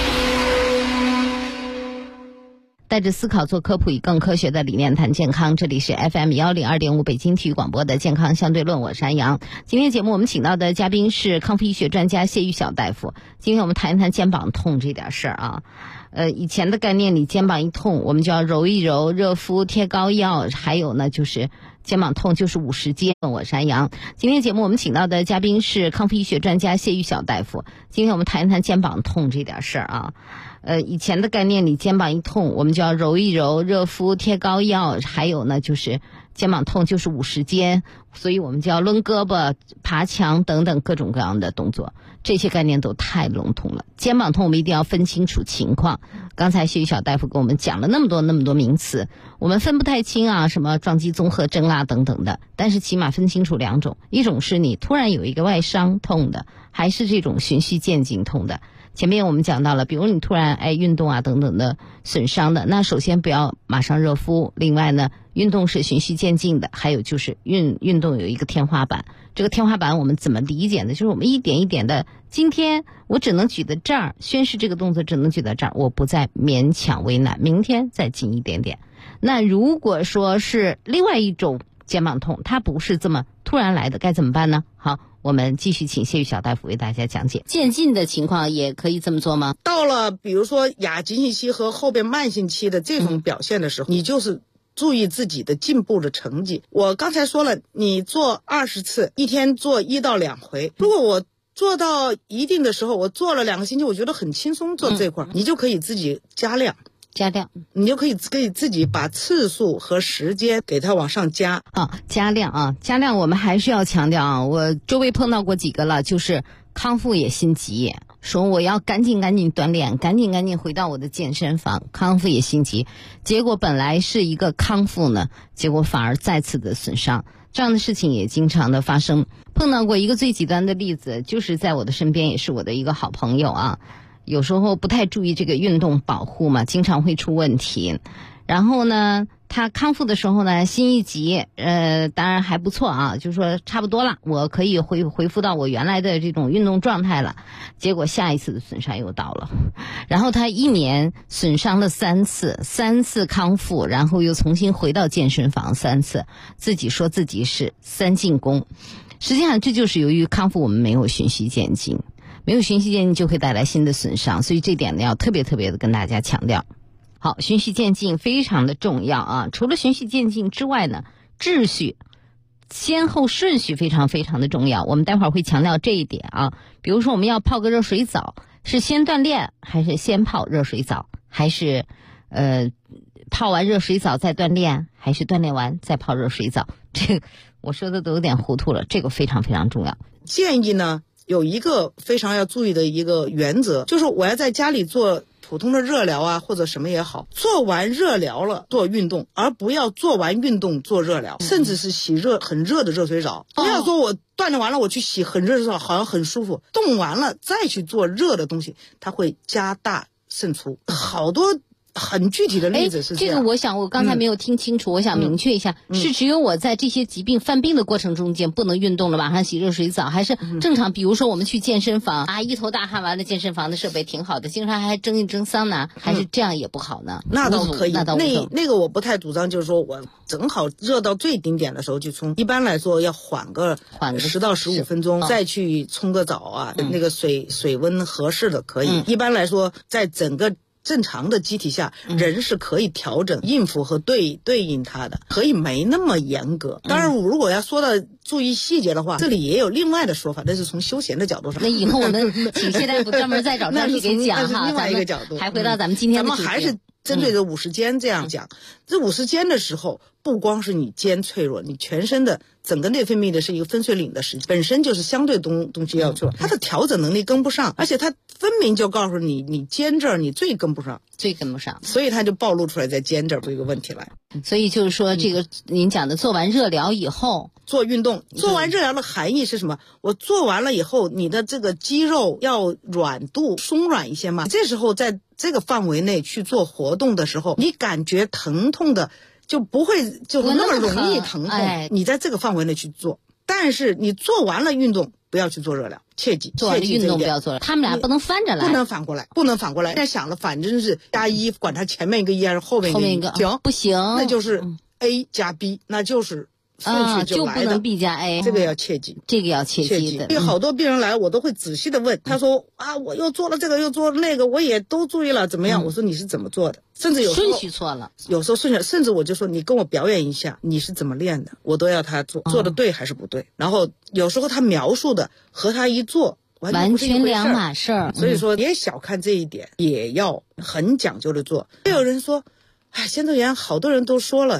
带着思考做科普，以更科学的理念谈健康。这里是 FM102.5 北京体育广播的健康相对论，我是安阳。今天节目我们请到的嘉宾是康复医学专家谢玉晓大夫。今天我们谈一谈肩膀痛这点事儿啊。以前的概念里，肩膀一痛我们就要揉一揉，热敷，贴膏药，还有呢就是肩膀痛就是午时间。我是安阳。今天节目我们请到的嘉宾是康复医学专家谢玉晓大夫。今天我们谈一谈肩膀痛这点事儿啊。以前的概念里，肩膀一痛我们就要揉一揉，热敷，贴膏药，还有呢就是肩膀痛就是午时间，所以我们就要抡胳膊、爬墙等等各种各样的动作。 这些概念都太笼统了。肩膀痛我们一定要分清楚情况。刚才谢宇小大夫给我们讲了那么多名词，我们分不太清啊，什么撞击综合征啊等等的，但是起码分清楚两种，一种是你突然有一个外伤痛的，还是这种循序渐进痛的。前面我们讲到了，比如你突然运动啊等等的损伤的，那首先不要马上热敷，另外呢运动是循序渐进的，还有就是运动有一个天花板，这个天花板我们怎么理解呢？就是我们一点一点的，今天我只能举到这儿，宣誓这个动作只能举到这儿，我不再勉强为难，明天再紧一点点。那如果说是另外一种肩膀痛，它不是这么突然来的，该怎么办呢？好，我们继续请谢宇小大夫为大家讲解。渐进的情况也可以这么做吗？ 到了比如说亚急性期和后边慢性期的这种表现的时候，你就是注意自己的进步的成绩。我刚才说了，你做20次，一天做1到2回。如果我做到一定的时候，我做了2个星期，我觉得很轻松做这块，你就可以自己加量，你就可以自己把次数和时间给它往上加啊，加量啊，加量。我们还是要强调啊，我周围碰到过几个了，就是康复也心急，说我要赶紧锻炼，赶紧回到我的健身房，康复也心急，结果本来是一个康复呢，结果反而再次的损伤。这样的事情也经常的发生。碰到过一个最极端的例子，就是在我的身边，也是我的一个好朋友啊，有时候不太注意这个运动保护嘛，经常会出问题。然后呢，他康复的时候呢，心一急，当然还不错啊，就是说差不多了，我可以恢复到我原来的这种运动状态了。结果下一次的损伤又到了，然后他1年损伤了3次康复，然后又重新回到健身房3次，自己说自己是3进宫。实际上这就是由于康复我们没有循序渐进，就会带来新的损伤，所以这点呢要特别的跟大家强调。好，循序渐进非常的重要啊！除了循序渐进之外呢，秩序、先后顺序非常的重要。我们待会儿会强调这一点啊。比如说我们要泡个热水澡，是先锻炼还是先泡热水澡，还是泡完热水澡再锻炼，还是锻炼完再泡热水澡？这个我说的都有点糊涂了，这个非常重要。 建议呢有一个非常要注意的一个原则，就是我要在家里做普通的热疗啊，或者什么也好，做完热疗了做运动，而不要做完运动做热疗，甚至是洗很热的热水澡。不要说我锻炼完了我去洗很热的澡，好像很舒服，动完了再去做热的东西，它会加大渗出。好多很具体的例子是这样。 这个我刚才没有听清楚，我想明确一下，是只有我在这些疾病犯病的过程中间不能运动了，马上洗热水澡，还是正常？比如说我们去健身房啊，一头大汗完了，健身房的设备挺好的，经常还蒸一蒸桑拿，还是这样也不好呢？ 那倒可以，那个我不太主张，就是说我正好热到最顶点的时候去冲，一般来说要缓个10到15分钟，再去冲个澡啊，那个水温合适的可以。一般来说，在整个正常的机体下，人是可以调整、应付和对应它的，可以没那么严格。当然，如果要说到注意细节的话，这里也有另外的说法，那是从休闲的角度上。 那以后我们请谢大夫专门再找专题给讲哈， 另外一个角度。 还回到咱们今天的主题， 咱们还是针对着50肩这样讲。这50肩的时候，不光是你肩脆弱，你全身的整个内分泌的是一个分水岭的时期，本身就是相对东西要脆弱，它的调整能力跟不上，而且它分明就告诉你，你肩这儿你最跟不上，所以它就暴露出来在肩这儿这个问题来。 所以就是说，这个您讲的做完热疗以后做运动，做完热疗的含义是什么？我做完了以后，你的这个肌肉要软度松软一些嘛，这时候在这个范围内去做活动的时候，你感觉疼痛的就不会就是那么容易疼痛，你在这个范围内去做。但是你做完了运动，不要去做热疗，切记。 做完了运动不要做了，他们俩不能翻着来， 不能反过来。现在想了，反正是加1，管它前面一个1还是后面一个1， 不行， 那就是 A 加 B， 那就是顺序就来的， 就不能 B 加 A， 这个要切记， 的。 对，好多病人来，我都会仔细的问，他说啊，我又做了这个，又做了那个，我也都注意了，怎么样？我说你是怎么做的？甚至有时候顺序错了， 有时候顺序，甚至我就说你跟我表演一下，你是怎么练的，我都要他做的对还是不对。然后有时候他描述的和他一做完全两码事儿， 所以说别小看这一点，也要很讲究的做。也有人说，哎，肩周炎好多人都说了。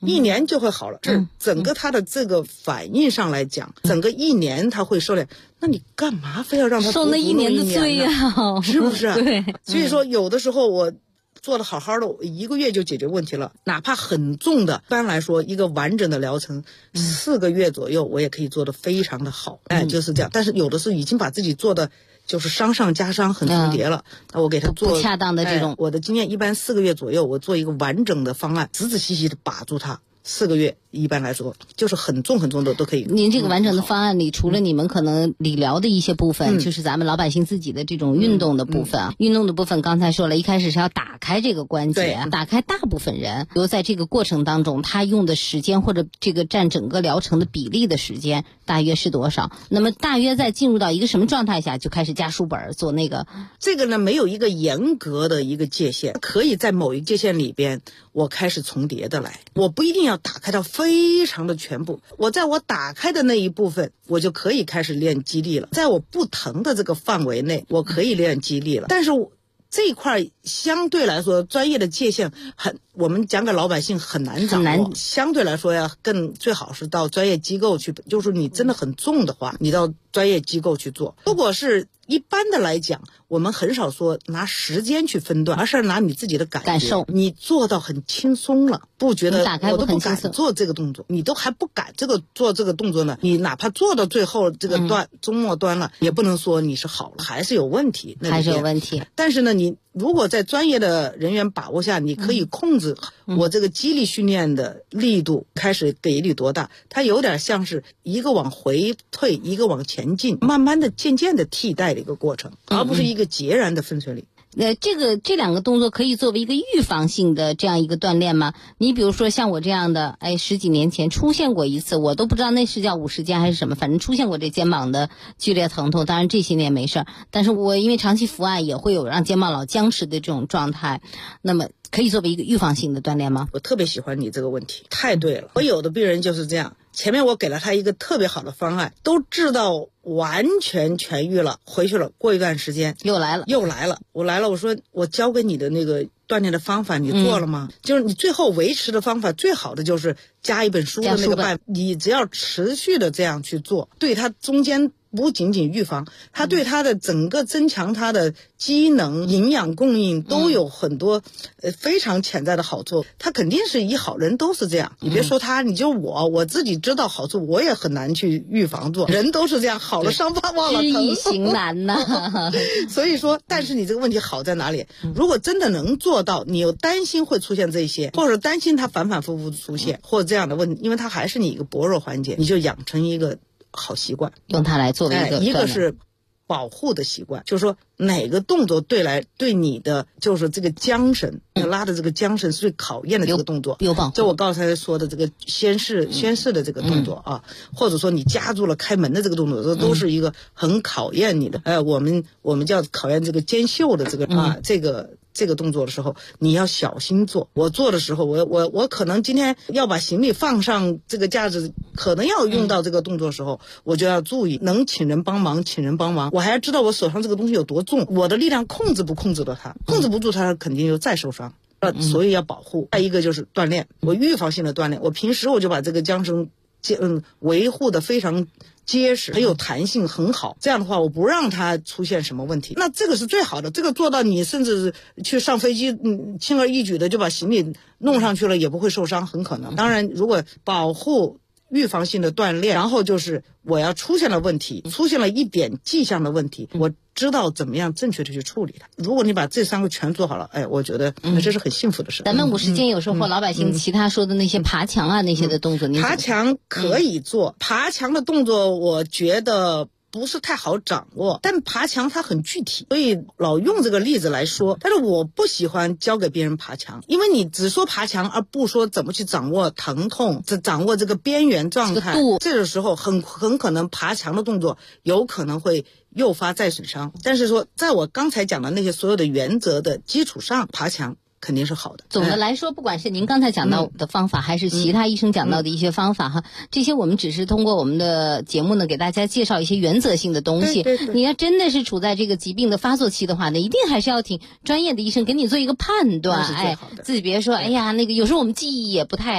1年就会好了。是整个他的这个反应上来讲，整个1年他会收敛。那你干嘛非要让他受那1年的罪呀？ 是不是？ 对。 所以说有的时候我做得好好的，1个月就解决问题了。哪怕很重的，一般来说一个完整的疗程4个月左右，我也可以做得非常的好。就是这样。但是有的是已经把自己做的就是伤上加伤，很重叠了。那我给他做不恰当的这种， 我的经验一般4个月左右，我做一个完整的方案，仔仔细细的把住它。4个月一般来说就是很重的都可以。 您这个完整的方案里，除了你们可能理疗的一些部分，就是咱们老百姓自己的这种运动的部分啊。运动的部分刚才说了，一开始是要打开这个关节，打开大部分人，比如在这个过程当中他用的时间或者这个占整个疗程的比例的时间大约是多少？那么大约在进入到一个什么状态下就开始加书本做那个？ 这个呢没有一个严格的一个界限，可以在某一个界限里边我开始重叠的来，我不一定要打开到非常的全部，我在我打开的那一部分我就可以开始练肌力了，在我不疼的这个范围内我可以练肌力了。但是这一块相对来说专业的界限我们讲给老百姓很难掌握，相对来说最好是到专业机构去，就是你真的很重的话，你到专业机构去做。如果是一般的来讲，我们很少说拿时间去分段，而是拿你自己的感受，你做到很轻松了，不觉得我都不敢做这个动作，你都还不敢做这个动作呢，你哪怕做到最后这个中末端了，也不能说你是好了，还是有问题， 还是有问题。 但是呢，你如果在专业的人员把握下，你可以控制我这个肌力训练的力度开始给力多大，它有点像是一个往回退一个往前进，慢慢的渐渐的替代的一个过程，而不是一个截然的分水岭。 这两个动作可以作为一个预防性的这样一个锻炼吗？你比如说像我这样的10几年前出现过一次，我都不知道那是叫50肩还是什么，反正出现过这肩膀的剧烈疼痛，当然这些年没事，但是我因为长期伏案也会有让肩膀老僵持的这种状态，那么可以作为一个预防性的锻炼吗？ 我特别喜欢你这个问题，太对了。我有的病人就是这样，前面我给了他一个特别好的方案，都治到完全痊愈了，回去了，过一段时间又来了， 我说我教给你的那个锻炼的方法你做了吗？就是你最后维持的方法最好的就是加一本书的那个办法，你只要持续的这样去做，对它中间不仅仅预防，它对它的整个增强它的机能、营养供应都有很多非常潜在的好处。它肯定是一好人都是这样，你别说他，你就我自己知道好处，我也很难去预防做，人都是这样，好了伤疤忘了疼， 知易行难呐。 所以说，但是你这个问题好在哪里？如果真的能做到，你又担心会出现这些，或者担心它反反复复出现，或者这样的问题，因为它还是你一个薄弱环节，你就养成一个好习惯， 用它来作为一个是保护的习惯，就是说哪个动作对你的就是这个缰绳，拉的这个缰绳是最考验的这个动作，就我刚才说的这个宣誓的这个动作啊，或者说你夹住了开门的这个动作，这都是一个很考验你的。我们叫考验这个肩袖的这个这个动作的时候，你要小心做。我做的时候，我可能今天要把行李放上这个架子，可能要用到这个动作的时候，我就要注意，能请人帮忙，我还要知道我手上这个东西有多重，我的力量控制不了它，控制不住它，肯定就再受伤。所以要保护。再一个就是锻炼，我预防性的锻炼，我平时我就把这个缰绳维护的非常结实，很有弹性，很好。这样的话，我不让它出现什么问题。那这个是最好的，这个做到你甚至去上飞机，轻而易举的就把行李弄上去了，也不会受伤，很可能。当然，如果保护预防性的锻炼，然后就是我要出现了问题，出现了一点迹象的问题，我知道怎么样正确的去处理它。如果你把这3个全做好了，我觉得这是很幸福的事。 咱们50肩有时候或老百姓其他说的那些爬墙啊那些的动作， 爬墙可以做，爬墙的动作我觉得不是太好掌握，但爬墙它很具体，所以老用这个例子来说。但是我不喜欢教给别人爬墙，因为你只说爬墙而不说怎么去掌握疼痛，掌握这个边缘状态，这个时候很可能爬墙的动作有可能会诱发再损伤。但是说在我刚才讲的那些所有的原则的基础上，爬墙肯定是好的。 总的来说，不管是您刚才讲到的方法，还是其他医生讲到的一些方法哈，这些我们只是通过我们的节目呢，给大家介绍一些原则性的东西。 对， 你要真的是处在这个疾病的发作期的话呢，一定还是要请专业的医生给你做一个判断。自己别说，那个有时候我们记忆也不太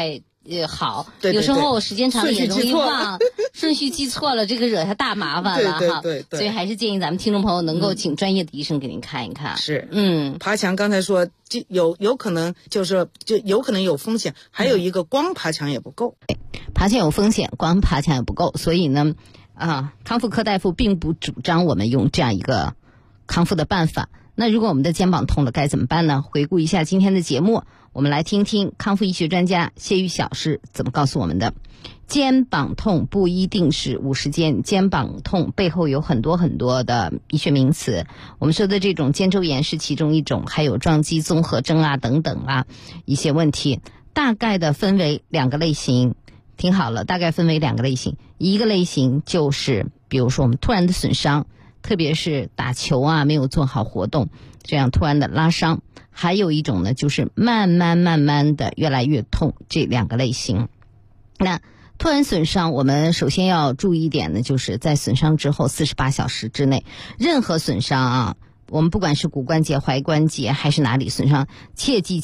好， 对， 有时候时间长了也容易忘，顺序记错了，这个惹下大麻烦了哈。 对， 所以还是建议咱们听众朋友能够请专业的医生给您看一看。 是，爬墙刚才说有可能就有可能有风险，还有一个光爬墙也不够。 爬墙有风险，光爬墙也不够，所以呢，康复科大夫并不主张我们用这样一个康复的办法。那如果我们的肩膀痛了该怎么办呢？回顾一下今天的节目，我们来听听康复医学专家谢玉小是怎么告诉我们的。肩膀痛不一定是50肩，肩膀痛背后有很多很多的医学名词。我们说的这种肩周炎是其中一种，还有撞击综合征啊等等啊一些问题，大概的分为2个类型。听好了，大概分为2个类型。一个类型就是比如说我们突然的损伤，特别是打球啊没有做好活动，这样突然的拉伤。还有一种呢就是慢慢的越来越痛，这2个类型。那突然损伤，我们首先要注意一点呢，就是在损伤之后48小时之内，任何损伤啊，我们不管是骨关节、踝关节还是哪里损伤，切记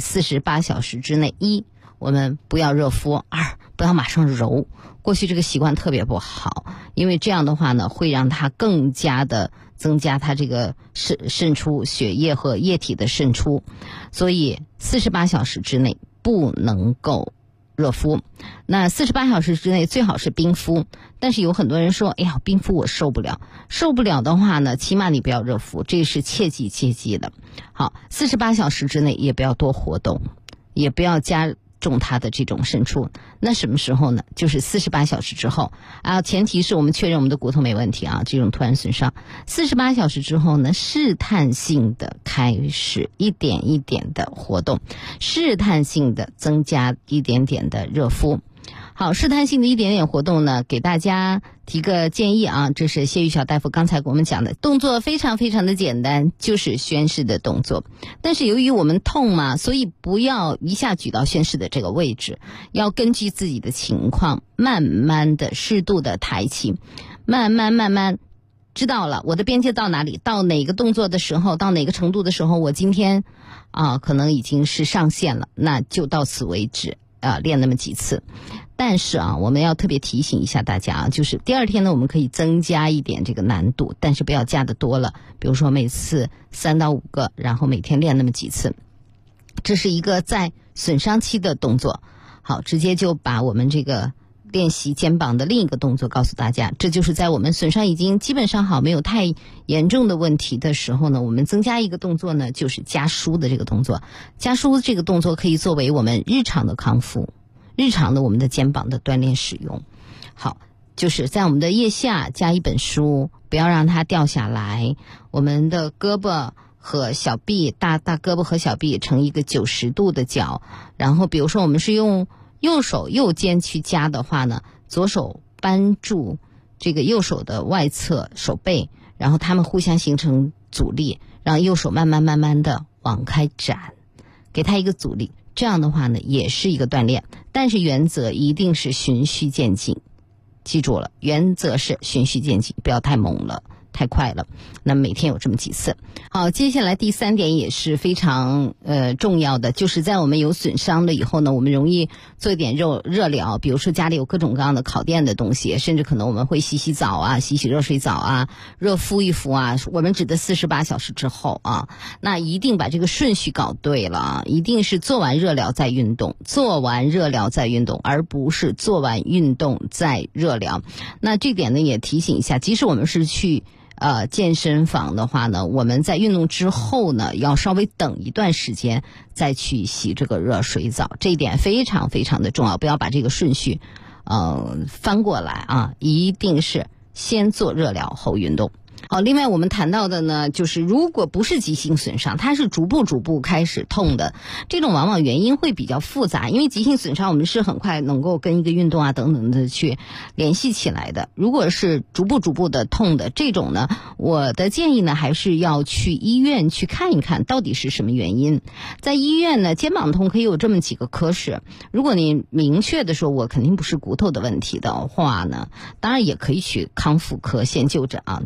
48小时之内，一我们不要热敷，二不要马上揉。过去这个习惯特别不好，因为这样的话呢，会让它更加的增加它这个渗出血液和液体的渗出，所以48小时之内不能够热敷。那48小时之内最好是冰敷，但是有很多人说，哎呀，冰敷我受不了的话呢，起码你不要热敷，这是切记的。好，48小时之内也不要多活动，也不要加重它的这种渗出。那什么时候呢？就是48小时之后啊，前提是我们确认我们的骨头没问题啊，这种突然损伤48小时之后呢，试探性的开始一点一点的活动，试探性的增加一点点的热敷。好，试探性的一点点活动呢，给大家提个建议啊，这是谢玉小大夫刚才给我们讲的动作，非常非常的简单，就是宣誓的动作。但是由于我们痛嘛，所以不要一下举到宣誓的这个位置，要根据自己的情况，慢慢的适度的抬起，慢慢知道了我的边界到哪里，到哪个动作的时候，到哪个程度的时候，我今天可能已经是上限了，那就到此为止练那么几次。但是我们要特别提醒一下大家就是第二天呢，我们可以增加一点这个难度，但是不要加的多了，比如说每次3到5个，然后每天练那么几次。这是一个在损伤期的动作。好，直接就把我们这个练习肩膀的另一个动作告诉大家，这就是在我们损伤已经基本上好，没有太严重的问题的时候呢，我们增加一个动作呢，就是夹书的这个动作。夹书这个动作可以作为我们日常的康复，日常的我们的肩膀的锻炼使用。好，就是在我们的腋下加一本书，不要让它掉下来。我们的胳膊和小臂，大胳膊和小臂成一个90度的角，然后比如说我们是用右手右肩去夹的话呢，左手扳住这个右手的外侧手背，然后它们互相形成阻力，让右手慢慢的往开展，给它一个阻力。这样的话呢，也是一个锻炼，但是原则一定是循序渐进，记住了，原则是循序渐进，不要太猛了，太快了。那每天有这么几次。好，接下来第3点也是非常重要的，就是在我们有损伤了以后呢，我们容易做一点热疗，比如说家里有各种各样的烤电的东西，甚至可能我们会洗洗澡啊，洗热水澡啊，热敷一敷啊。我们指的48小时之后啊，那一定把这个顺序搞对了，一定是做完热疗再运动，做完热疗再运动，而不是做完运动再热疗。那这点呢也提醒一下，即使我们是去健身房的话呢，我们在运动之后呢，要稍微等一段时间再去洗这个热水澡，这一点非常非常的重要，不要把这个顺序翻过来啊，一定是先做热疗后运动。好，另外我们谈到的呢，就是如果不是急性损伤，它是逐步开始痛的，这种往往原因会比较复杂，因为急性损伤我们是很快能够跟一个运动啊等等的去联系起来的。如果是逐步的痛的这种呢，我的建议呢还是要去医院去看一看到底是什么原因。在医院呢，肩膀痛可以有这么几个科室，如果你明确的说我肯定不是骨头的问题的话呢，当然也可以去康复科先就诊啊，但是最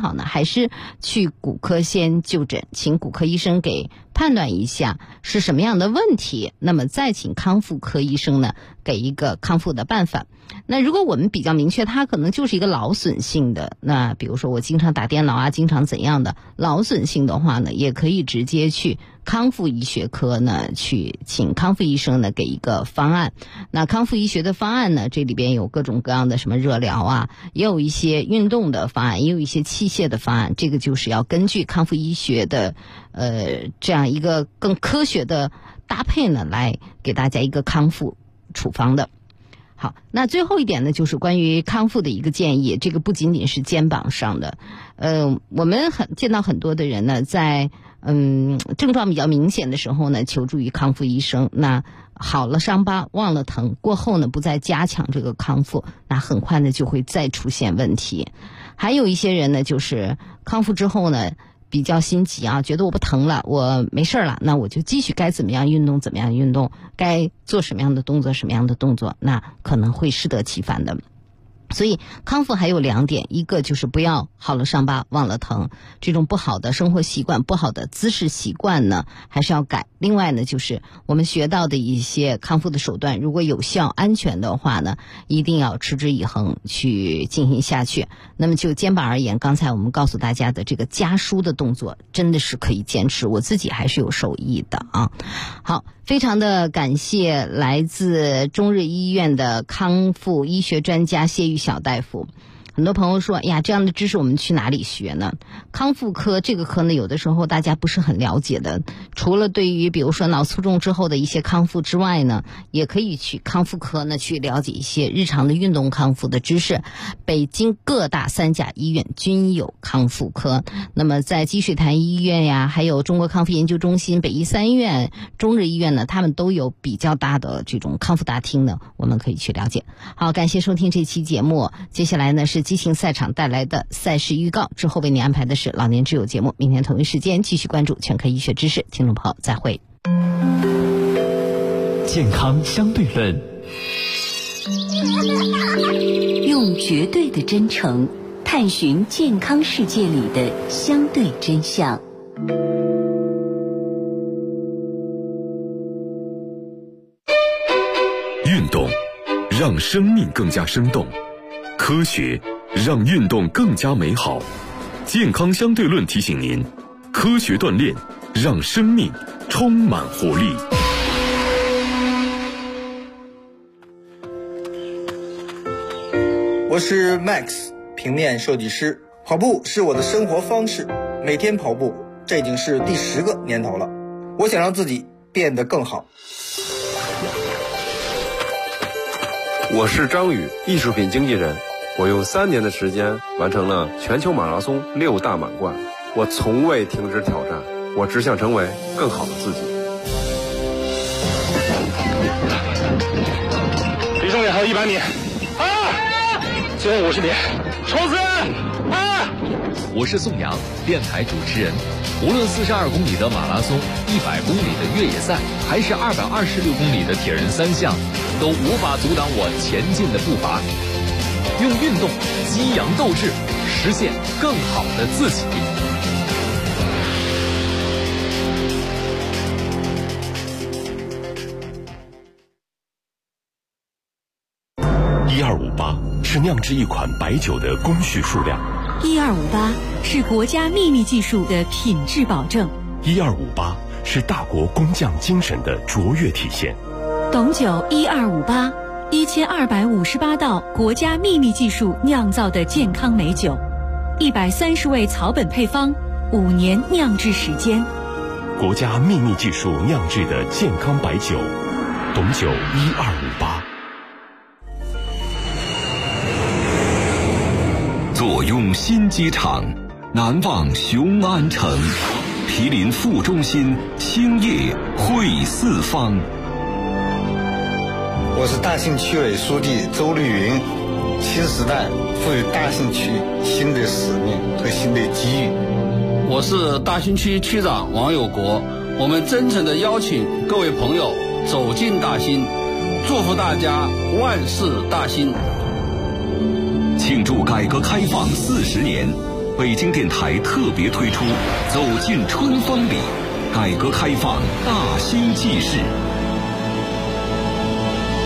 好呢，还是去骨科先就诊，请骨科医生给判断一下是什么样的问题，那么再请康复科医生呢给一个康复的办法。那如果我们比较明确它可能就是一个劳损性的，那比如说我经常打电脑啊，经常怎样的劳损性的话呢，也可以直接去康复医学科呢去请康复医生呢给一个方案。那康复医学的方案呢，这里边有各种各样的什么热疗啊，也有一些运动的方案，也有一些器械的方案，这个就是要根据康复医学的这样一个更科学的搭配呢，来给大家一个康复处方的。好，那最后一点呢，就是关于康复的一个建议，这个不仅仅是肩膀上的，我们见到很多的人呢，在症状比较明显的时候呢，求助于康复医生，那好了伤疤忘了疼过后呢，不再加强这个康复，那很快呢就会再出现问题。还有一些人呢，就是康复之后呢，比较心急啊，觉得我不疼了，我没事了，那我就继续该怎么样运动怎么样运动，该做什么样的动作什么样的动作，那可能会适得其反的。所以康复还有2点，一个就是不要好了伤疤忘了疼，这种不好的生活习惯不好的姿势习惯呢还是要改。另外呢，就是我们学到的一些康复的手段，如果有效安全的话呢，一定要持之以恒去进行下去。那么就肩膀而言，刚才我们告诉大家的这个夹书的动作真的是可以坚持，我自己还是有受益的啊。好，非常的感谢来自中日医院的康复医学专家谢玉小大夫。很多朋友说，呀，这样的知识我们去哪里学呢？康复科这个科呢，有的时候大家不是很了解的，除了对于比如说脑卒中之后的一些康复之外呢，也可以去康复科呢去了解一些日常的运动康复的知识。北京各大3甲医院均有康复科，那么在积水潭医院呀，还有中国康复研究中心、北医3院、中日医院呢，他们都有比较大的这种康复大厅呢，我们可以去了解。好，感谢收听这期节目，接下来呢是激情赛场带来的赛事预告，之后为您安排的是老年之友节目，明天同一时间继续关注全科医学知识，听众朋友再会。 健康相对论， 用绝对的真诚探寻健康世界里的相对真相。 运动让生命更加生动，科学让运动更加美好。健康相对论提醒您，科学锻炼让生命充满活力。 我是 Max， 平面设计师。跑步是我的生活方式，每天跑步，这已经是第10个年头了。我想让自己变得更好。 我是张宇，艺术品经纪人。我用3年的时间完成了全球马拉松6大满贯。我从未停止挑战，我只想成为更好的自己。 离终点还有100米，最后50米，冲刺！ 我是宋阳，电台主持人。无论42公里的马拉松、100公里的越野赛，还是226公里的铁人3项，都无法阻挡我前进的步伐。用运动激扬斗志，实现更好的自己。 1258是酿制一款白酒的工序数量 ，1258是国家秘密技术的品质保证 ，1258是大国工匠精神的卓越体现。 董酒1258，1258道国家秘密技术酿造的健康美酒，130味草本配方，5年酿制时间。 国家秘密技术酿制的健康白酒，董酒1258。 坐拥新机场，难忘雄安城，毗邻副中心，兴业汇四方。 我是大兴区委书记周绿云。新时代赋予大兴区新的使命和新的机遇。 我是大兴区区长王有国。我们真诚地邀请各位朋友走进大兴，祝福大家万事大兴。 庆祝改革开放40年， 北京电台特别推出《走进春风里》，改革开放大兴纪事。